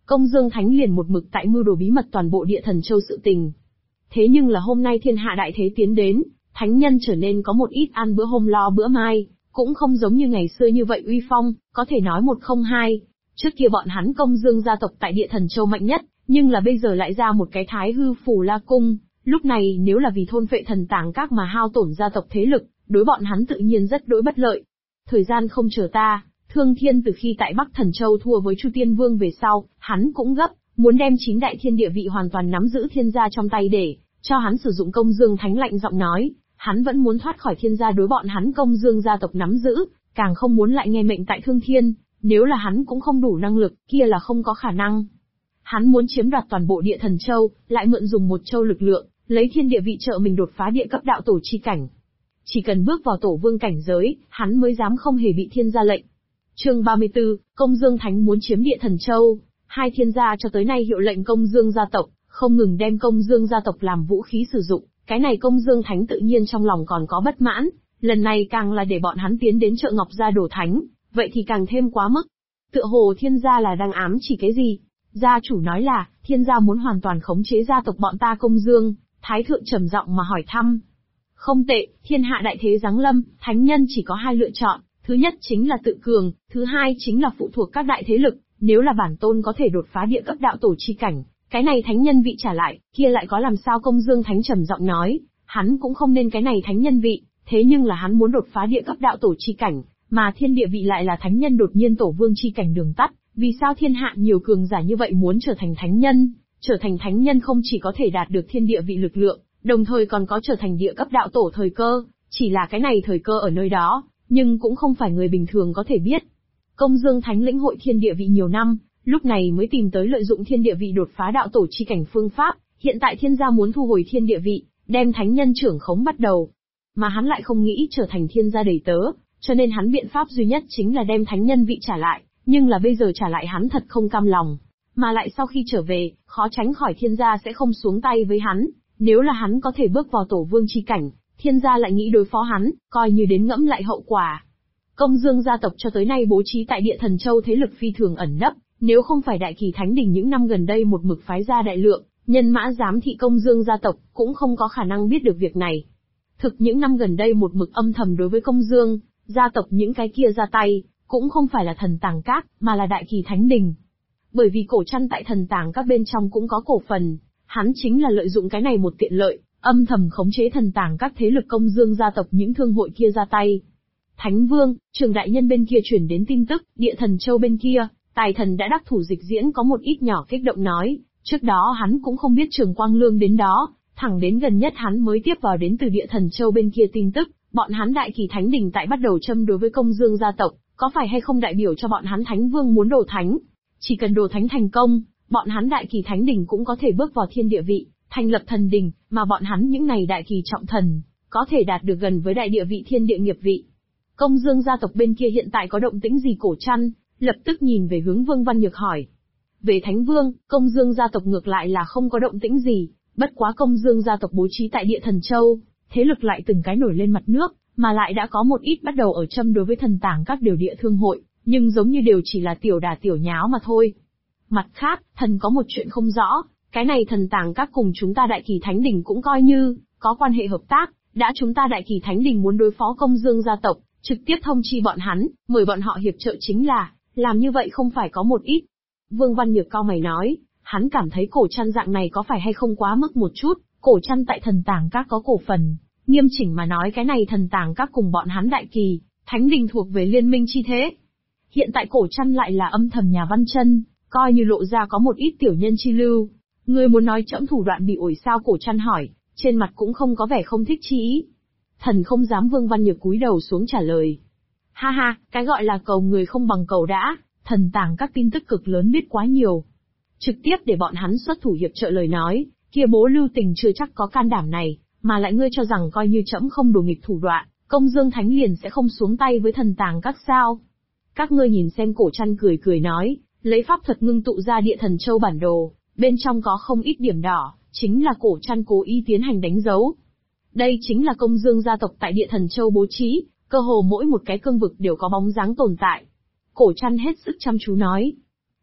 [SPEAKER 1] Công Dương Thánh liền một mực tại mưu đồ bí mật toàn bộ Địa Thần Châu sự tình. Thế nhưng là hôm nay thiên hạ đại thế tiến đến, thánh nhân trở nên có một ít ăn bữa hôm lo bữa mai, cũng không giống như ngày xưa như vậy uy phong, có thể nói một không hai. Trước kia bọn hắn Công Dương gia tộc tại Địa Thần Châu mạnh nhất, nhưng là bây giờ lại ra một cái Thái Hư Phù La Cung, lúc này nếu là vì thôn phệ thần tàng các mà hao tổn gia tộc thế lực, đối bọn hắn tự nhiên rất đối bất lợi. Thời gian không chờ ta, Thương Thiên từ khi tại Bắc Thần Châu thua với Chu Tiên Vương về sau, hắn cũng gấp, muốn đem 9 đại thiên địa vị hoàn toàn nắm giữ thiên gia trong tay để cho hắn sử dụng. Công Dương Thánh lạnh giọng nói, hắn vẫn muốn thoát khỏi thiên gia đối bọn hắn Công Dương gia tộc nắm giữ, càng không muốn lại nghe mệnh tại Thương Thiên, nếu là hắn cũng không đủ năng lực, kia là không có khả năng. Hắn muốn chiếm đoạt toàn bộ Địa Thần Châu, lại mượn dùng một châu lực lượng, lấy thiên địa vị trợ mình đột phá địa cấp đạo tổ chi cảnh. Chỉ cần bước vào tổ vương cảnh giới, hắn mới dám không hề bị thiên gia lệnh. Chương 34, Công Dương Thánh muốn chiếm Địa Thần Châu. Hai thiên gia cho tới nay hiệu lệnh Công Dương gia tộc, không ngừng đem Công Dương gia tộc làm vũ khí sử dụng, cái này Công Dương Thánh tự nhiên trong lòng còn có bất mãn, lần này càng là để bọn hắn tiến đến chợ Ngọc gia đổ thánh, vậy thì càng thêm quá mức. Tựa hồ thiên gia là đang ám chỉ cái gì? Gia chủ nói là, thiên gia muốn hoàn toàn khống chế gia tộc bọn ta Công Dương, Thái thượng trầm giọng mà hỏi thăm. Không tệ, thiên hạ đại thế giáng lâm, thánh nhân chỉ có hai lựa chọn, thứ nhất chính là tự cường, thứ hai chính là phụ thuộc các đại thế lực, nếu là bản tôn có thể đột phá địa cấp đạo tổ chi cảnh, cái này thánh nhân vị trả lại, kia lại có làm sao? Công Dương Thánh trầm giọng nói, hắn cũng không nên cái này thánh nhân vị, thế nhưng là hắn muốn đột phá địa cấp đạo tổ chi cảnh, mà thiên địa vị lại là thánh nhân đột nhiên tổ vương chi cảnh đường tắt, vì sao thiên hạ nhiều cường giả như vậy muốn trở thành thánh nhân? Trở thành thánh nhân không chỉ có thể đạt được thiên địa vị lực lượng, đồng thời còn có trở thành địa cấp đạo tổ thời cơ, chỉ là cái này thời cơ ở nơi đó, nhưng cũng không phải người bình thường có thể biết. Công Dương Thánh lĩnh hội thiên địa vị nhiều năm, lúc này mới tìm tới lợi dụng thiên địa vị đột phá đạo tổ chi cảnh phương pháp, hiện tại thiên gia muốn thu hồi thiên địa vị, đem thánh nhân trưởng khống bắt đầu. Mà hắn lại không nghĩ trở thành thiên gia đầy tớ, cho nên hắn biện pháp duy nhất chính là đem thánh nhân vị trả lại, nhưng là bây giờ trả lại hắn thật không cam lòng. Mà lại sau khi trở về, khó tránh khỏi thiên gia sẽ không xuống tay với hắn, nếu là hắn có thể bước vào tổ vương chi cảnh, thiên gia lại nghĩ đối phó hắn, coi như đến ngẫm lại hậu quả. Công Dương gia tộc cho tới nay bố trí tại Địa Thần Châu thế lực phi thường ẩn nấp, nếu không phải Đại Kỳ Thánh Đình những năm gần đây một mực phái ra đại lượng, nhân mã giám thị Công Dương gia tộc, cũng không có khả năng biết được việc này. Thực những năm gần đây một mực âm thầm đối với Công Dương gia tộc những cái kia ra tay, cũng không phải là Thần Tàng Các, mà là Đại Kỳ Thánh Đình. Bởi vì cổ trăn tại Thần Tàng Các bên trong cũng có cổ phần, hắn chính là lợi dụng cái này một tiện lợi, âm thầm khống chế Thần Tàng Các thế lực Công Dương gia tộc những thương hội kia ra tay. Thánh Vương, Trường đại nhân bên kia chuyển đến tin tức, Địa Thần Châu bên kia, Tài Thần đã đắc thủ Dịch Diễn có một ít nhỏ kích động nói, trước đó hắn cũng không biết Trường Quang Lương đến đó, thẳng đến gần nhất hắn mới tiếp vào đến từ Địa Thần Châu bên kia tin tức, bọn hắn Đại Kỳ Thánh Đình tại bắt đầu châm đối với Công Dương gia tộc, có phải hay không đại biểu cho bọn hắn Thánh Vương muốn đồ thánh? Chỉ cần đồ thánh thành công, bọn hắn Đại Kỳ Thánh Đình cũng có thể bước vào thiên địa vị, thành lập thần đình, mà bọn hắn những này Đại Kỳ trọng thần, có thể đạt được gần với đại địa vị thiên địa nghiệp vị. Công Dương gia tộc bên kia hiện tại có động tĩnh gì? Cổ Trăn lập tức nhìn về hướng Vương Văn Nhược hỏi. Về Thánh Vương, Công Dương gia tộc ngược lại là không có động tĩnh gì, bất quá Công Dương gia tộc bố trí tại Địa Thần Châu, thế lực lại từng cái nổi lên mặt nước, mà lại đã có một ít bắt đầu ở châm đối với Thần Tàng Các đều địa thương hội, nhưng giống như đều chỉ là tiểu đà tiểu nháo mà thôi. Mặt khác, thần có một chuyện không rõ, cái này Thần Tàng Các cùng chúng ta Đại Kỳ Thánh Đình cũng coi như có quan hệ hợp tác, đã chúng ta Đại Kỳ Thánh Đình muốn đối phó Công Dương gia tộc, trực tiếp thông chi bọn hắn, mời bọn họ hiệp trợ chính là, làm như vậy không phải có một ít. Vương Văn Nhược cau mày nói, hắn cảm thấy Cổ Trăn dạng này có phải hay không quá mức một chút, Cổ Trăn tại Thần Tàng Các có cổ phần, nghiêm chỉnh mà nói cái này Thần Tàng Các cùng bọn hắn Đại Kỳ Thánh Đình thuộc về liên minh chi thế. Hiện tại Cổ Trăn lại là âm thầm nhà Văn Chân, coi như lộ ra có một ít tiểu nhân chi lưu. Ngươi muốn nói trẫm thủ đoạn bị ổi sao? Cổ Trăn hỏi, trên mặt cũng không có vẻ không thích chi ý. Thần không dám. Vương Văn Nhược cúi đầu xuống trả lời. Ha ha, cái gọi là cầu người không bằng cầu đã, Thần Tàng Các tin tức cực lớn biết quá nhiều. Trực tiếp để bọn hắn xuất thủ hiệp trợ lời nói, kia Bố Lưu Tình chưa chắc có can đảm này, mà lại ngươi cho rằng coi như trẫm không đồ nghịch thủ đoạn, Công Dương Thánh liền sẽ không xuống tay với Thần Tàng Các sao? Các ngươi nhìn xem. Cổ Trăn cười cười nói, lấy pháp thuật ngưng tụ ra Địa Thần Châu bản đồ, bên trong có không ít điểm đỏ, chính là Cổ Trăn cố ý tiến hành đánh dấu. Đây chính là Công Dương gia tộc tại Địa Thần Châu bố trí, cơ hồ mỗi một cái cương vực đều có bóng dáng tồn tại. Cổ Trăn hết sức chăm chú nói.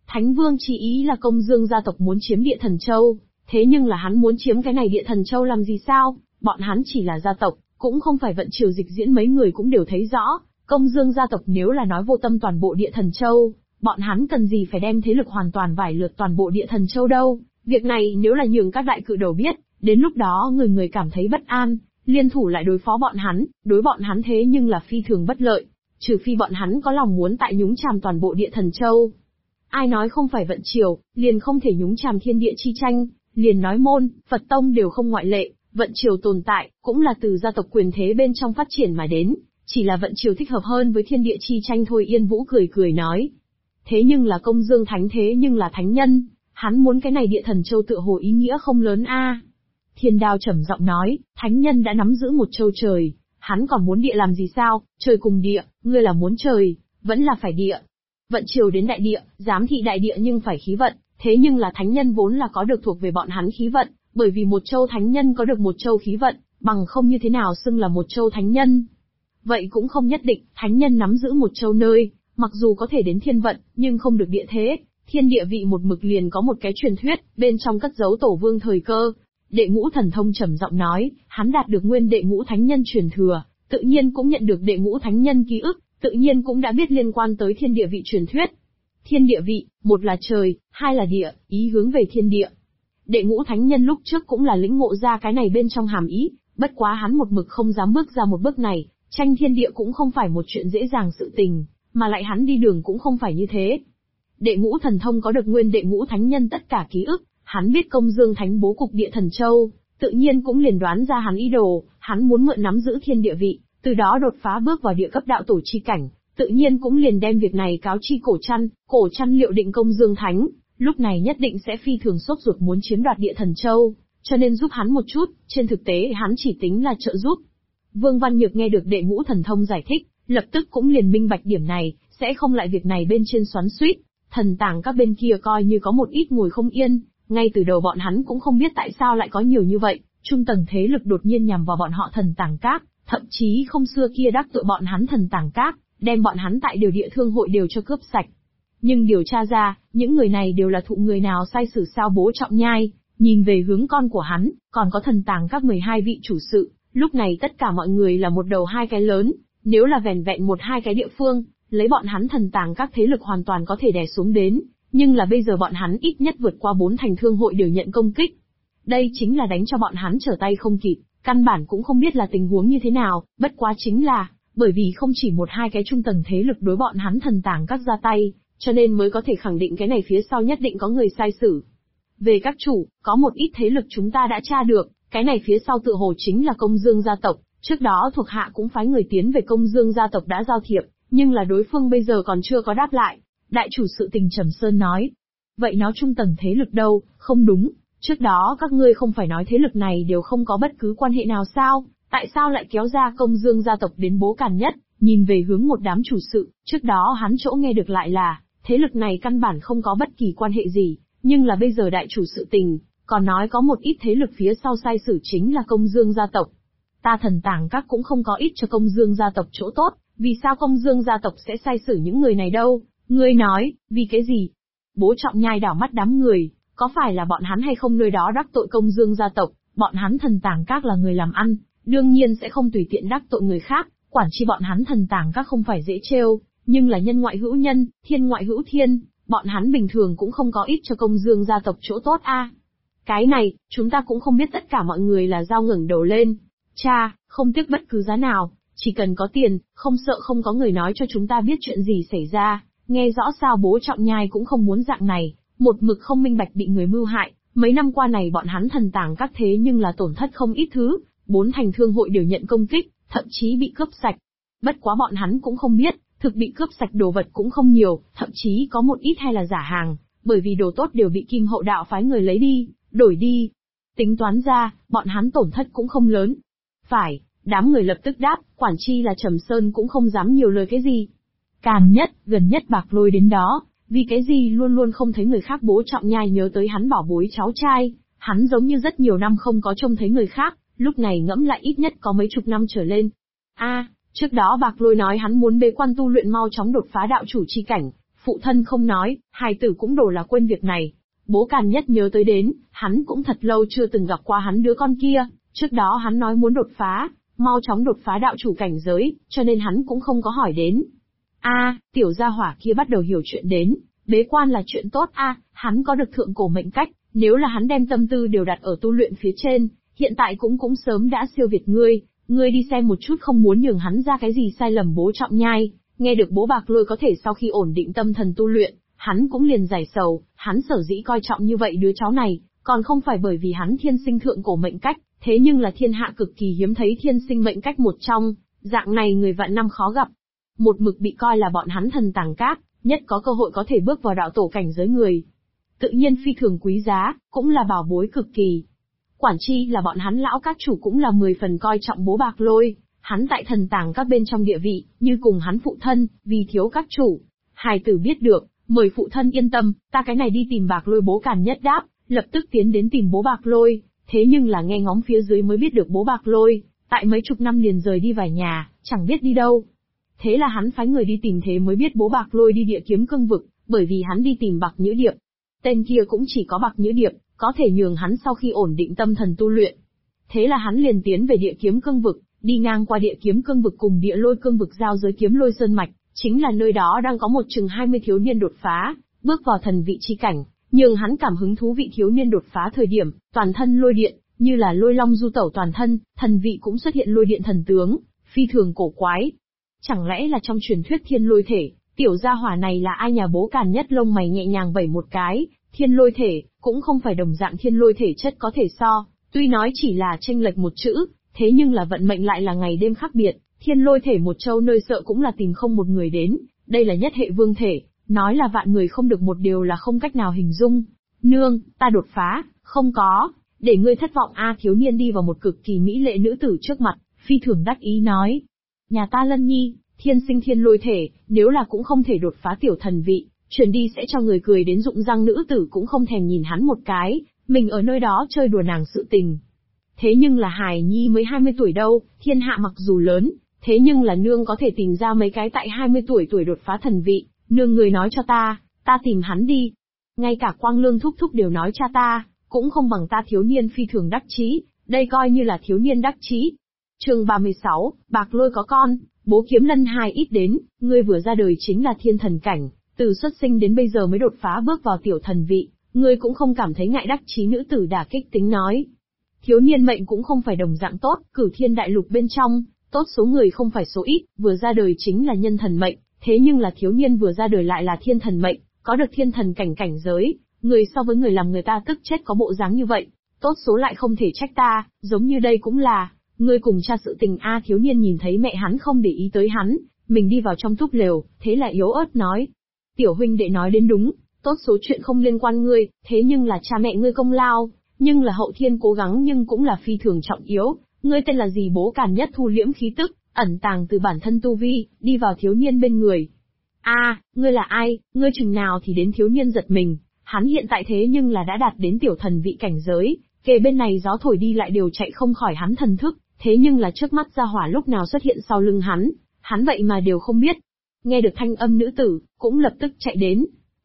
[SPEAKER 1] Thánh Vương chỉ ý là Công Dương gia tộc muốn chiếm Địa Thần Châu, thế nhưng là hắn muốn chiếm cái này Địa Thần Châu làm gì sao? Bọn hắn chỉ là gia tộc, cũng không phải vận triều dịch diễn, mấy người cũng đều thấy rõ, Công Dương gia tộc nếu là nói vô tâm toàn bộ Địa Thần Châu, bọn hắn cần gì phải đem thế lực hoàn toàn vải lượt toàn bộ Địa Thần Châu đâu. Việc này nếu là nhường các đại cự đầu biết, đến lúc đó người người cảm thấy bất an, liên thủ lại đối phó bọn hắn, đối bọn hắn thế nhưng là phi thường bất lợi, trừ phi bọn hắn có lòng muốn tại nhúng chàm toàn bộ Địa Thần Châu. Ai nói không phải vận triều, liền không thể nhúng chàm thiên địa chi tranh, liền nói môn, Phật tông đều không ngoại lệ, vận triều tồn tại, cũng là từ gia tộc quyền thế bên trong phát triển mà đến, chỉ là vận triều thích hợp hơn với thiên địa chi tranh thôi. Yên Vũ cười cười nói. Thế nhưng là Công Dương Thánh thế nhưng là thánh nhân, hắn muốn cái này Địa Thần Châu tựa hồ ý nghĩa không lớn a. Thiên Đao trầm giọng nói, thánh nhân đã nắm giữ một châu trời, hắn còn muốn địa làm gì sao? Trời cùng địa, ngươi là muốn trời, vẫn là phải địa. Vận triều đến đại địa, giám thị đại địa nhưng phải khí vận, thế nhưng là thánh nhân vốn là có được thuộc về bọn hắn khí vận, bởi vì một châu thánh nhân có được một châu khí vận, bằng không như thế nào xưng là một châu thánh nhân. Vậy cũng không nhất định, thánh nhân nắm giữ một châu nơi, mặc dù có thể đến thiên vận, nhưng không được địa thế. Thiên địa vị một mực liền có một cái truyền thuyết, bên trong cất giấu tổ vương thời cơ. Đệ ngũ thần thông trầm giọng nói, hắn đạt được nguyên đệ ngũ thánh nhân truyền thừa, tự nhiên cũng nhận được đệ ngũ thánh nhân ký ức, tự nhiên cũng đã biết liên quan tới thiên địa vị truyền thuyết. Thiên địa vị, một là trời, hai là địa, ý hướng về thiên địa. Đệ ngũ thánh nhân lúc trước cũng là lĩnh ngộ ra cái này bên trong hàm ý, bất quá hắn một mực không dám bước ra một bước này, tranh thiên địa cũng không phải một chuyện dễ dàng sự tình, mà lại hắn đi đường cũng không phải như thế. Đệ ngũ thần thông có được nguyên đệ ngũ thánh nhân tất cả ký ức, hắn biết Công Dương Thánh bố cục Địa Thần Châu, tự nhiên cũng liền đoán ra hắn ý đồ, hắn muốn mượn nắm giữ thiên địa vị, từ đó đột phá bước vào địa cấp đạo tổ chi cảnh, tự nhiên cũng liền đem việc này cáo chi Cổ Trăn liệu định Công Dương Thánh, lúc này nhất định sẽ phi thường sốt ruột muốn chiếm đoạt Địa Thần Châu, cho nên giúp hắn một chút, trên thực tế hắn chỉ tính là trợ giúp. Vương Văn Nhược nghe được đệ ngũ thần thông giải thích, lập tức cũng liền minh bạch điểm này, sẽ không lại việc này bên trên xoắn xuýt. Thần tàng các bên kia coi như có một ít ngồi không yên, ngay từ đầu bọn hắn cũng không biết tại sao lại có nhiều như vậy, trung tầng thế lực đột nhiên nhằm vào bọn họ thần tàng các, thậm chí không xưa kia đắc tội bọn hắn thần tàng các, đem bọn hắn tại điều địa thương hội đều cho cướp sạch. Nhưng điều tra ra, những người này đều là thụ người nào sai sử sao Bố Trọng Nhai, nhìn về hướng con của hắn, còn có thần tàng các 12 vị chủ sự, lúc này tất cả mọi người là một đầu hai cái lớn, nếu là vẻn vẹn một hai cái địa phương, lấy bọn hắn thần tàng các thế lực hoàn toàn có thể đè xuống đến, nhưng là bây giờ bọn hắn ít nhất vượt qua 4 thành thương hội đều nhận công kích. Đây chính là đánh cho bọn hắn trở tay không kịp, căn bản cũng không biết là tình huống như thế nào, bất quá chính là, bởi vì không chỉ một hai cái trung tầng thế lực đối bọn hắn thần tàng các ra tay, cho nên mới có thể khẳng định cái này phía sau nhất định có người sai sử. Về các chủ, có một ít thế lực chúng ta đã tra được, cái này phía sau tựa hồ chính là Công Dương gia tộc, trước đó thuộc hạ cũng phái người tiến về Công Dương gia tộc đã giao thiệp, nhưng là đối phương bây giờ còn chưa có đáp lại. Đại chủ sự Tình Trầm Sơn nói. Vậy nó trung tầng thế lực đâu? Không đúng, trước đó các ngươi không phải nói thế lực này đều không có bất cứ quan hệ nào sao? Tại sao lại kéo ra Công Dương gia tộc đến Bố Càn Nhất? Nhìn về hướng một đám chủ sự, trước đó hắn chỗ nghe được lại là, thế lực này căn bản không có bất kỳ quan hệ gì, nhưng là bây giờ đại chủ sự Tình, còn nói có một ít thế lực phía sau sai sử chính là Công Dương gia tộc. Ta thần tàng các cũng không có ít cho Công Dương gia tộc chỗ tốt, vì sao Công Dương gia tộc sẽ sai sử những người này đâu? Ngươi nói, vì cái gì? Bố Trọng Nhai đảo mắt đám người, có phải là bọn hắn hay không nơi đó đắc tội Công Dương gia tộc, bọn hắn thần tàng các là người làm ăn, đương nhiên sẽ không tùy tiện đắc tội người khác, quản chi bọn hắn thần tàng các không phải dễ trêu, nhưng là nhân ngoại hữu nhân, thiên ngoại hữu thiên, bọn hắn bình thường cũng không có ít cho Công Dương gia tộc chỗ tốt a. Cái này, chúng ta cũng không biết, tất cả mọi người là dao ngẩng đầu lên. Cha, không tiếc bất cứ giá nào, chỉ cần có tiền, không sợ không có người nói cho chúng ta biết chuyện gì xảy ra. Nghe rõ sao Bố Trọng Nhai cũng không muốn dạng này, một mực không minh bạch bị người mưu hại, mấy năm qua này bọn hắn thần tàng các thế nhưng là tổn thất không ít thứ, 4 thành thương hội đều nhận công kích, thậm chí bị cướp sạch. Bất quá bọn hắn cũng không biết, thực bị cướp sạch đồ vật cũng không nhiều, thậm chí có một ít hay là giả hàng, bởi vì đồ tốt đều bị Kim Hậu Đạo phái người lấy đi, đổi đi. Tính toán ra, bọn hắn tổn thất cũng không lớn. Phải, đám người lập tức đáp, quản chi là Trầm Sơn cũng không dám nhiều lời cái gì. Càn Nhất, gần nhất Bạc Lôi đến đó, vì cái gì luôn luôn không thấy người khác. Bố Trọng Nhai nhớ tới hắn bảo bối cháu trai, hắn giống như rất nhiều năm không có trông thấy người khác, lúc này ngẫm lại ít nhất có mấy chục năm trở lên. Trước đó Bạc Lôi nói hắn muốn bế quan tu luyện mau chóng đột phá đạo chủ chi cảnh, Phụ thân không nói, hài tử cũng đổ là quên việc này. Bố Càn Nhất nhớ tới đến, hắn cũng thật lâu chưa từng gặp qua hắn đứa con kia, trước đó hắn nói muốn đột phá, mau chóng đột phá đạo chủ cảnh giới, cho nên hắn cũng không có hỏi đến. Tiểu gia hỏa kia bắt đầu hiểu chuyện đến, bế quan là chuyện tốt hắn có được thượng cổ mệnh cách, nếu là hắn đem tâm tư đều đặt ở tu luyện phía trên, hiện tại cũng sớm đã siêu việt ngươi đi xem một chút không muốn nhường hắn ra cái gì sai lầm. Bố Trọng Nhai, nghe được bố Bạc Lôi có thể sau khi ổn định tâm thần tu luyện, hắn cũng liền giải sầu, hắn sở dĩ coi trọng như vậy đứa cháu này, còn không phải bởi vì hắn thiên sinh thượng cổ mệnh cách, thế nhưng là thiên hạ cực kỳ hiếm thấy thiên sinh mệnh cách một trong, dạng này người vạn năm khó gặp. Một mực bị coi là bọn hắn thần tàng cát, nhất có cơ hội có thể bước vào đạo tổ cảnh giới người. Tự nhiên phi thường quý giá, cũng là bảo bối cực kỳ. Quản chi là bọn hắn lão các chủ cũng là 10 phần coi trọng bố Bạc Lôi, hắn tại thần tàng các bên trong địa vị, như cùng hắn phụ thân, vì thiếu các chủ. Hài tử biết được, mời phụ thân yên tâm, ta cái này đi tìm Bạc Lôi. Bố Càn Nhất đáp, lập tức tiến đến tìm bố Bạc Lôi, thế nhưng là nghe ngóng phía dưới mới biết được bố Bạc Lôi, tại mấy chục năm liền rời đi vài nhà, chẳng biết đi đâu. Thế là hắn phái người đi tìm, thế mới biết bố Bạc Lôi đi Địa Kiếm Cương Vực, bởi vì hắn đi tìm Bạc Nhữ Điệp. Tên kia cũng chỉ có Bạc Nhữ Điệp, có thể nhường hắn sau khi ổn định tâm thần tu luyện. Thế là hắn liền tiến về Địa Kiếm Cương Vực, đi ngang qua Địa Kiếm Cương Vực cùng Địa Lôi Cương Vực giao giới Kiếm Lôi Sơn Mạch, chính là nơi đó đang có một chừng 20 thiếu niên đột phá, bước vào thần vị chi cảnh, nhường hắn cảm hứng thú vị. Thiếu niên đột phá thời điểm, toàn thân lôi điện, như là lôi long du tẩu toàn thân, thần vị cũng xuất hiện lôi điện thần tướng, phi thường cổ quái. Chẳng lẽ là trong truyền thuyết thiên lôi thể, tiểu gia hỏa này là ai? Nhà bố Càn Nhất lông mày nhẹ nhàng vẩy một cái, thiên lôi thể, cũng không phải đồng dạng thiên lôi thể chất có thể so, tuy nói chỉ là chênh lệch một chữ, thế nhưng là vận mệnh lại là ngày đêm khác biệt, thiên lôi thể một châu nơi sợ cũng là tìm không một người đến, đây là nhất hệ vương thể, nói là vạn người không được một điều là không cách nào hình dung. Nương, ta đột phá, không có, để ngươi thất vọng thiếu niên đi vào một cực kỳ mỹ lệ nữ tử trước mặt, phi thường đắc ý nói. Nhà ta Lân Nhi, thiên sinh thiên lôi thể, nếu là cũng không thể đột phá tiểu thần vị, chuyển đi sẽ cho người cười đến rụng răng. Nữ tử cũng không thèm nhìn hắn một cái, mình ở nơi đó chơi đùa nàng sự tình. Thế nhưng là hài nhi mới 20 tuổi đâu, thiên hạ mặc dù lớn, thế nhưng là nương có thể tìm ra mấy cái tại 20 tuổi đột phá thần vị, nương người nói cho ta tìm hắn đi. Ngay cả Quang Lương thúc thúc đều nói cha ta, cũng không bằng ta. Thiếu niên phi thường đắc chí, đây coi như là thiếu niên đắc chí. Chương 36, Bạc Lôi có con, bố Kiếm Lân hai ít đến, ngươi vừa ra đời chính là thiên thần cảnh, từ xuất sinh đến bây giờ mới đột phá bước vào tiểu thần vị, ngươi cũng không cảm thấy ngại? Đắc chí nữ tử đả kích tính nói. Thiếu niên mệnh cũng không phải đồng dạng tốt, Cửu Thiên đại lục bên trong, tốt số người không phải số ít, vừa ra đời chính là nhân thần mệnh, thế nhưng là thiếu niên vừa ra đời lại là thiên thần mệnh, có được thiên thần cảnh giới, người so với người làm người ta tức chết có bộ dáng như vậy, tốt số lại không thể trách ta, giống như đây cũng là, ngươi cùng cha sự tình thiếu niên nhìn thấy mẹ hắn không để ý tới hắn, mình đi vào trong túp lều, thế là yếu ớt nói. Tiểu huynh đệ nói đến đúng, tốt số chuyện không liên quan ngươi, thế nhưng là cha mẹ ngươi công lao, nhưng là hậu thiên cố gắng nhưng cũng là phi thường trọng yếu. Ngươi tên là gì? Bố Càn Nhất thu liễm khí tức, ẩn tàng từ bản thân tu vi, đi vào thiếu niên bên người. Ngươi là ai? Ngươi chừng nào thì đến? Thiếu niên giật mình, hắn hiện tại thế nhưng là đã đạt đến tiểu thần vị cảnh giới, kề bên này gió thổi đi lại đều chạy không khỏi hắn thần thức, thế nhưng là trước mắt gia hỏa lúc nào xuất hiện sau lưng hắn vậy mà đều không biết. Nghe được thanh âm nữ tử, cũng lập tức chạy đến.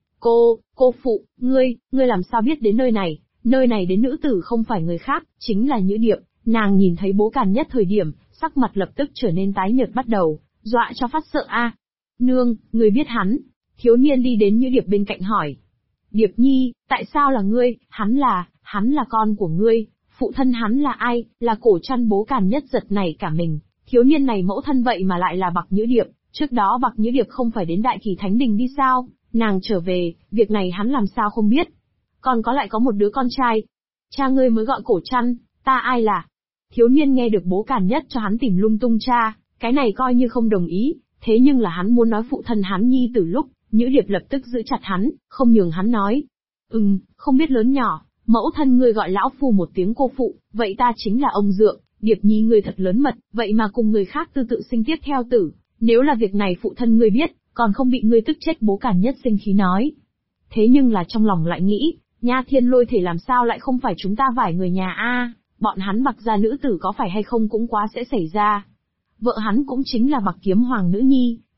[SPEAKER 1] Cô phụ, ngươi làm sao biết đến nơi này? Nơi này đến nữ tử không phải người khác, chính là Nhữ Điệp. Nàng nhìn thấy bố Càn Nhất thời điểm, sắc mặt lập tức trở nên tái nhợt bắt đầu, dọa cho phát sợ Nương, người biết hắn? Thiếu niên đi đến Nhữ Điệp bên cạnh hỏi. Điệp nhi, tại sao là ngươi? Hắn là con của ngươi, phụ thân hắn là ai? Là Cổ Trăn. Bố Càn Nhất giật nảy cả mình, thiếu niên này mẫu thân vậy mà lại là Bạc Nhữ Điệp, trước đó Bạc Nhữ Điệp không phải đến Đại Kỳ Thánh Đình đi sao? Nàng trở về, việc này hắn làm sao không biết? Còn lại có một đứa con trai. Cha ngươi mới gọi Cổ Trăn, ta ai là? Thiếu niên nghe được bố Càn Nhất cho hắn tìm lung tung cha, cái này coi như không đồng ý, thế nhưng là hắn muốn nói phụ thân hắn nhi từ lúc, Nhữ Điệp lập tức giữ chặt hắn, không nhường hắn nói. Không biết lớn nhỏ, mẫu thân ngươi gọi lão phu một tiếng cô phụ, vậy ta chính là ông Dượng. Điệp nhi ngươi thật lớn mật, vậy mà cùng người khác tự sinh tiếp theo tử, nếu là việc này phụ thân ngươi biết, còn không bị ngươi tức chết? Bố Càn Nhất sinh khí nói. Thế nhưng là trong lòng lại nghĩ, nha, thiên lôi thể làm sao lại không phải chúng ta vài người nhà bọn hắn Bạc gia nữ tử có phải hay không cũng quá sẽ xảy ra. Vợ hắn cũng chính là Bạc Kiếm Hoàng nữ nhi,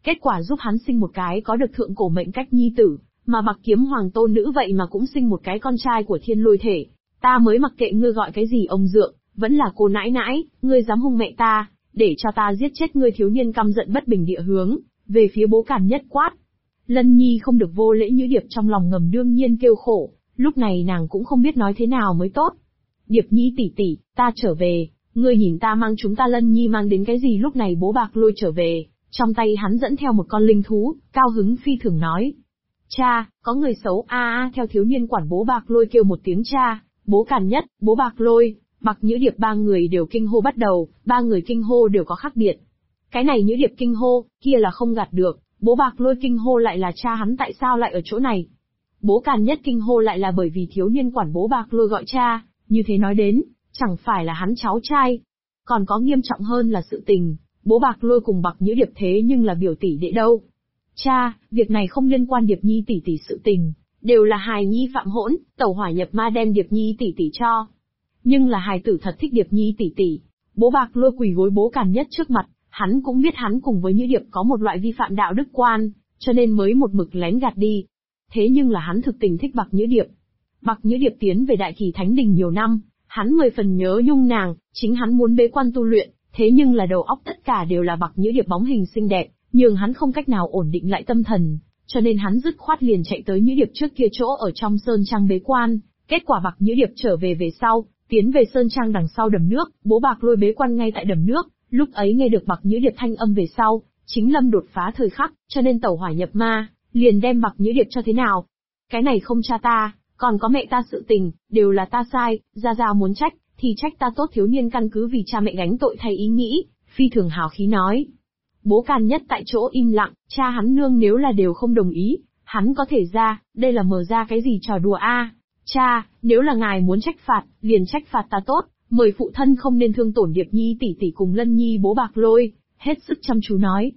[SPEAKER 1] kết quả giúp hắn sinh một cái có được thượng cổ mệnh cách nhi tử, mà Bạc Kiếm Hoàng tôn nữ vậy mà cũng sinh một cái con trai của Thiên Lôi thể. Ta mới mặc kệ ngươi gọi cái gì ông dượng, vẫn là cô nãi nãi, ngươi dám hung mẹ ta, để cho ta giết chết ngươi. Thiếu niên căm giận bất bình địa hướng về phía Bố Càn Nhất quát. Lân Nhi không được vô lễ Nhữ Điệp trong lòng ngầm đương nhiên kêu khổ, lúc này nàng cũng không biết nói thế nào mới tốt. Điệp Nhi tỷ tỷ, ta trở về, ngươi nhìn ta mang chúng ta Lân Nhi mang đến cái gì? Lúc này Bố Bạc Lôi trở về, trong tay hắn dẫn theo một con linh thú, cao hứng phi thường nói. Cha, có người xấu a. Theo thiếu niên quản Bố Bạc Lôi kêu một tiếng cha, Bố Càn Nhất, Bố Bạc Lôi, Bạc Nhữ Điệp ba người đều kinh hô bắt đầu, ba người kinh hô đều có khác biệt. Cái này Nhữ Điệp kinh hô, kia là không gạt được, Bố Bạc Lôi kinh hô lại là cha hắn tại sao lại ở chỗ này. Bố Càn Nhất kinh hô lại là bởi vì thiếu niên quản Bố Bạc Lôi gọi cha, như thế nói đến, chẳng phải là hắn cháu trai. Còn có nghiêm trọng hơn là sự tình, Bố Bạc Lôi cùng Bạc Nhữ Điệp thế nhưng là biểu tỷ đệ đâu. Cha, việc này không liên quan Điệp Nhi tỷ tỷ sự tình, đều là hài nhi phạm hỗn, tẩu hỏa nhập ma đem Điệp Nhi tỷ tỷ cho. Nhưng là hài tử thật thích Điệp Nhi tỷ tỷ. Bố Bạc Lôi quỳ gối Bố Càn Nhất trước mặt, hắn cũng biết hắn cùng với Nhữ Điệp có một loại vi phạm đạo đức quan, cho nên mới một mực lén gạt đi. Thế nhưng là hắn thực tình thích Bạc Nhữ Điệp. Bạc Nhữ Điệp tiến về Đại Kỳ Thánh Đình nhiều năm, hắn 10 phần nhớ nhung nàng, chính hắn muốn bế quan tu luyện, thế nhưng là đầu óc tất cả đều là Bạc Nhữ Điệp bóng hình xinh đẹp, nhưng hắn không cách nào ổn định lại tâm thần, cho nên hắn dứt khoát liền chạy tới Nhữ Điệp trước kia chỗ ở trong sơn trang bế quan. Kết quả Bạc Nhữ Điệp trở về sau, tiến về sơn trang đằng sau đầm nước, Bố Bạc Lôi bế quan ngay tại đầm nước, lúc ấy nghe được Bạc Nhữ Điệp thanh âm về sau, chính lâm đột phá thời khắc, cho nên tẩu hỏa nhập ma, liền đem Bạc Nhữ Điệp cho thế nào. Cái này không cha ta, còn có mẹ ta sự tình, đều là ta sai, gia gia muốn trách, thì trách ta tốt. Thiếu niên căn cứ vì cha mẹ gánh tội thay ý nghĩ, phi thường hào khí nói. Bố Càn Nhất tại chỗ im lặng, cha hắn nương nếu là đều không đồng ý, hắn có thể ra, đây là mở ra cái gì trò đùa a? Cha, nếu là ngài muốn trách phạt, liền trách phạt ta tốt, mời phụ thân không nên thương tổn Điệp Nhi tỷ tỷ cùng Lân Nhi. Bố Bạc Lôi hết sức chăm chú nói.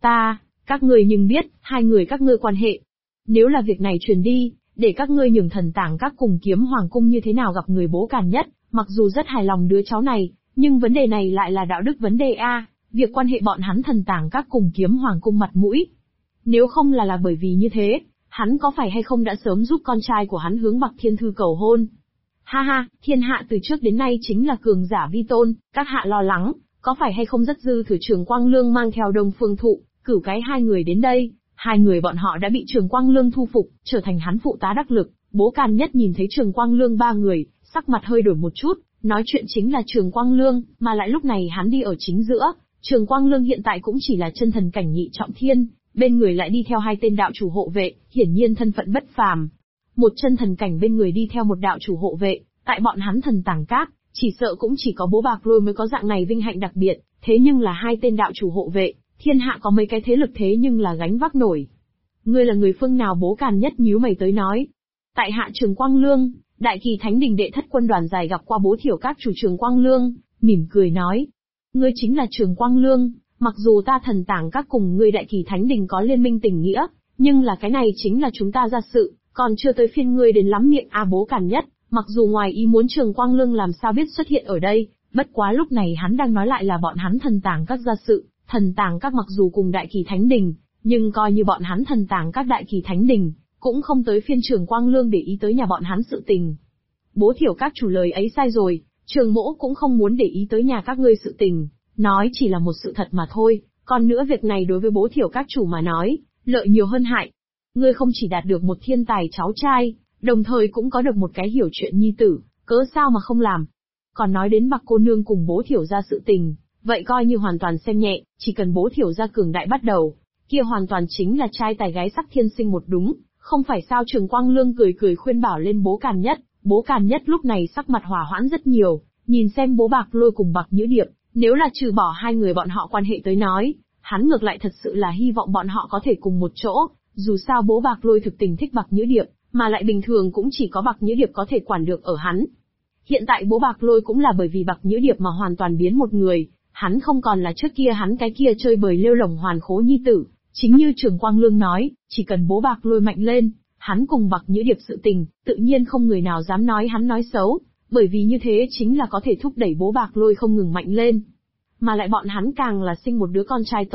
[SPEAKER 1] Các người nhưng biết, hai người các ngươi quan hệ. Nếu là việc này truyền đi, để các ngươi nhường Thần Tàng Các cùng Kiếm Hoàng cung như thế nào gặp người. Bố Càn Nhất, mặc dù rất hài lòng đứa cháu này, nhưng vấn đề này lại là đạo đức vấn đề a, việc quan hệ bọn hắn Thần Tàng Các cùng Kiếm Hoàng cung mặt mũi. Nếu không là bởi vì như thế, hắn có phải hay không đã sớm giúp con trai của hắn hướng Bạc Thiên Thư cầu hôn. Ha ha, thiên hạ từ trước đến nay chính là cường giả vi tôn, các hạ lo lắng, có phải hay không rất dư thử Trường Quang Lương mang theo Đông Phương Thụ, Cửu Cái hai người đến đây, hai người bọn họ đã bị Trường Quang Lương thu phục, trở thành hắn phụ tá đắc lực. Bố Càn Nhất nhìn thấy Trường Quang Lương ba người, sắc mặt hơi đổi một chút, nói chuyện chính là Trường Quang Lương, mà lại lúc này hắn đi ở chính giữa. Trường Quang Lương hiện tại cũng chỉ là chân thần cảnh nhị trọng thiên, bên người lại đi theo hai tên đạo chủ hộ vệ, hiển nhiên thân phận bất phàm. Một chân thần cảnh bên người đi theo một đạo chủ hộ vệ, tại bọn hắn Thần Tàng Các, chỉ sợ cũng chỉ có Bố Bạc Lôi mới có dạng này vinh hạnh đặc biệt, thế nhưng là hai tên đạo chủ hộ vệ, thiên hạ có mấy cái thế lực thế nhưng là gánh vác nổi. Ngươi là người phương nào? Bố Càn Nhất nhíu mày tới nói. Tại hạ Trường Quang Lương, Đại Kỳ Thánh Đình đệ thất quân đoàn dài gặp qua Bố Thiểu Các chủ. Trường Quang Lương mỉm cười nói. Ngươi chính là Trường Quang Lương, mặc dù ta Thần Tàng Các cùng ngươi Đại Kỳ Thánh Đình có liên minh tình nghĩa, nhưng là cái này chính là chúng ta ra sự, còn chưa tới phiên ngươi đến lắm miệng a. Bố Càn Nhất, mặc dù ngoài ý muốn Trường Quang Lương làm sao biết xuất hiện ở đây, bất quá lúc này hắn đang nói lại là bọn hắn Thần Tàng Các ra sự. Thần Tàng Các mặc dù cùng Đại Kỳ Thánh Đình, nhưng coi như bọn hắn Thần Tàng Các Đại Kỳ Thánh Đình, cũng không tới phiên Trường Quang Lương để ý tới nhà bọn hắn sự tình. Bố Thiểu Các chủ lời ấy sai rồi, Trường Mỗ cũng không muốn để ý tới nhà các ngươi sự tình, nói chỉ là một sự thật mà thôi, còn nữa việc này đối với Bố Thiểu Các chủ mà nói, lợi nhiều hơn hại. Ngươi không chỉ đạt được một thiên tài cháu trai, đồng thời cũng có được một cái hiểu chuyện nhi tử, cớ sao mà không làm. Còn nói đến Bạc cô nương cùng Bố Thiểu gia sự tình, vậy coi như hoàn toàn xem nhẹ, chỉ cần Bố Thiểu gia cường đại bắt đầu, kia hoàn toàn chính là trai tài gái sắc thiên sinh một đúng, không phải sao? Trường Quang Lương cười cười khuyên bảo lên Bố Càn Nhất. Bố Càn Nhất lúc này sắc mặt hòa hoãn rất nhiều, nhìn xem Bố Bạc Lôi cùng Bạc Nhữ Điệp, nếu là trừ bỏ hai người bọn họ quan hệ tới nói, hắn ngược lại thật sự là hy vọng bọn họ có thể cùng một chỗ, dù sao Bố Bạc Lôi thực tình thích Bạc Nhữ Điệp, mà lại bình thường cũng chỉ có Bạc Nhữ Điệp có thể quản được ở hắn. Hiện tại Bố Bạc Lôi cũng là bởi vì Bạc Nhữ Điệp mà hoàn toàn biến một người, hắn không còn là trước kia hắn cái kia chơi bời lêu lổng hoàn khố nhi tử. Chính như Trường Quang Lương nói, chỉ cần Bố Bạc Lôi mạnh lên, hắn cùng Bạc Nhữ Điệp sự tình, tự nhiên không người nào dám nói hắn nói xấu, bởi vì như thế chính là có thể thúc đẩy Bố Bạc Lôi không ngừng mạnh lên. Mà lại bọn hắn càng là sinh một đứa con trai tốt,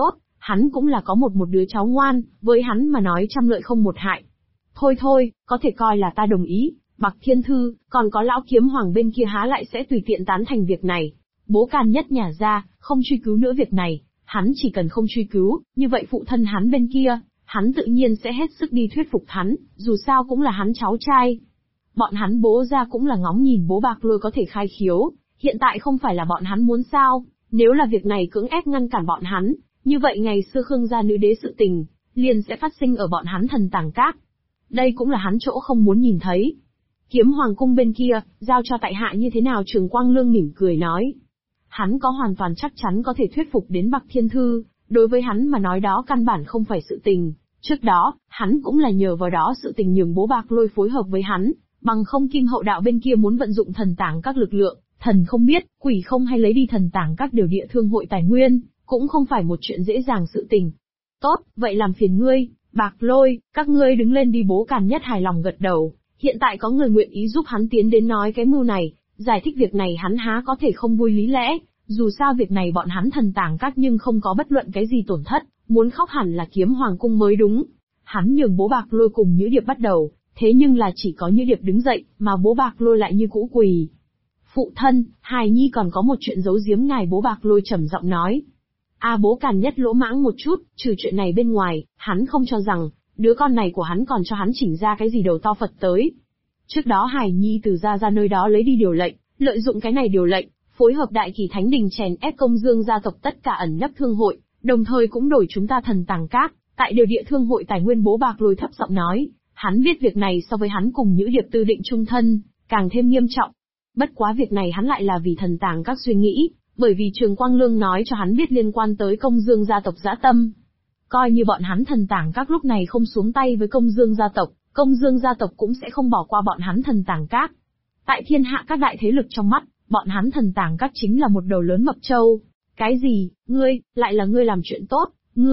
[SPEAKER 1] hắn cũng là có một đứa cháu ngoan, với hắn mà nói trăm lợi không một hại. Thôi, có thể coi là ta đồng ý, Bạc Thiên Thư, còn có lão kiếm hoàng bên kia há lại sẽ tùy tiện tán thành việc này. Bố Càn Nhất nhả ra, không truy cứu nữa việc này, hắn chỉ cần không truy cứu, như vậy phụ thân hắn bên kia, hắn tự nhiên sẽ hết sức đi thuyết phục hắn, dù sao cũng là hắn cháu trai. Bọn hắn bố ra cũng là ngóng nhìn bố Bạc Lôi có thể khai khiếu, hiện tại không phải là bọn hắn muốn sao, nếu là việc này cưỡng ép ngăn cản bọn hắn, như vậy ngày xưa Khương gia nữ đế sự tình, liền sẽ phát sinh ở bọn hắn Thần Tàng Các. Đây cũng là hắn chỗ không muốn nhìn thấy. Kiếm Hoàng cung bên kia, giao cho tại hạ như thế nào? Trường Quang Lương mỉm cười nói. Hắn có hoàn toàn chắc chắn có thể thuyết phục đến Bạc Thiên Thư, đối với hắn mà nói đó căn bản không phải sự tình. Trước đó, hắn cũng là nhờ vào đó sự tình nhường bố Bạc Lôi phối hợp với hắn, bằng không Kim Hậu đạo bên kia muốn vận dụng Thần Tàng Các lực lượng, thần không biết, quỷ không hay lấy đi Thần Tàng Các điều địa thương hội tài nguyên, cũng không phải một chuyện dễ dàng sự tình. Tốt, vậy làm phiền ngươi, Bạc Lôi, các ngươi đứng lên đi. Bố Càn Nhất hài lòng gật đầu, hiện tại có người nguyện ý giúp hắn tiến đến nói cái mưu này, giải thích việc này hắn há có thể không vui lý lẽ, dù sao việc này bọn hắn Thần Tàng Các nhưng không có bất luận cái gì tổn thất, muốn khóc hẳn là Kiếm Hoàng cung mới đúng. Hắn nhường bố Bạc Lôi cùng Nhữ Điệp bắt đầu, thế nhưng là chỉ có Nhữ Điệp đứng dậy, mà bố Bạc Lôi lại như cũ quỳ. Phụ thân, hài nhi còn có một chuyện giấu giếm ngài. Bố Bạc Lôi trầm giọng nói. Bố Càn Nhất lỗ mãng một chút, trừ chuyện này bên ngoài, hắn không cho rằng, đứa con này của hắn còn cho hắn chỉnh ra cái gì đầu to Phật tới. Trước đó hài nhi từ ra nơi đó lấy đi điều lệnh, lợi dụng cái này điều lệnh, phối hợp Đại Kỳ Thánh Đình chèn ép Công Dương gia tộc tất cả ẩn nấp thương hội, đồng thời cũng đổi chúng ta Thần Tàng Các, tại điều địa thương hội tài nguyên. Bố Bạc Lôi thấp giọng nói, hắn biết việc này so với hắn cùng Nhữ Điệp tư định chung thân, càng thêm nghiêm trọng. Bất quá việc này hắn lại là vì Thần Tàng Các suy nghĩ, bởi vì Trường Quang Lương nói cho hắn biết liên quan tới Công Dương gia tộc dã tâm. Coi như bọn hắn Thần Tàng Các lúc này không xuống tay với Công Dương gia tộc, Công Dương gia tộc cũng sẽ không bỏ qua bọn hắn Thần Tàng Các. Tại thiên hạ các đại thế lực trong mắt, bọn hắn Thần Tàng Các chính là một đầu lớn mập trâu. Cái gì, ngươi, lại là ngươi làm chuyện tốt,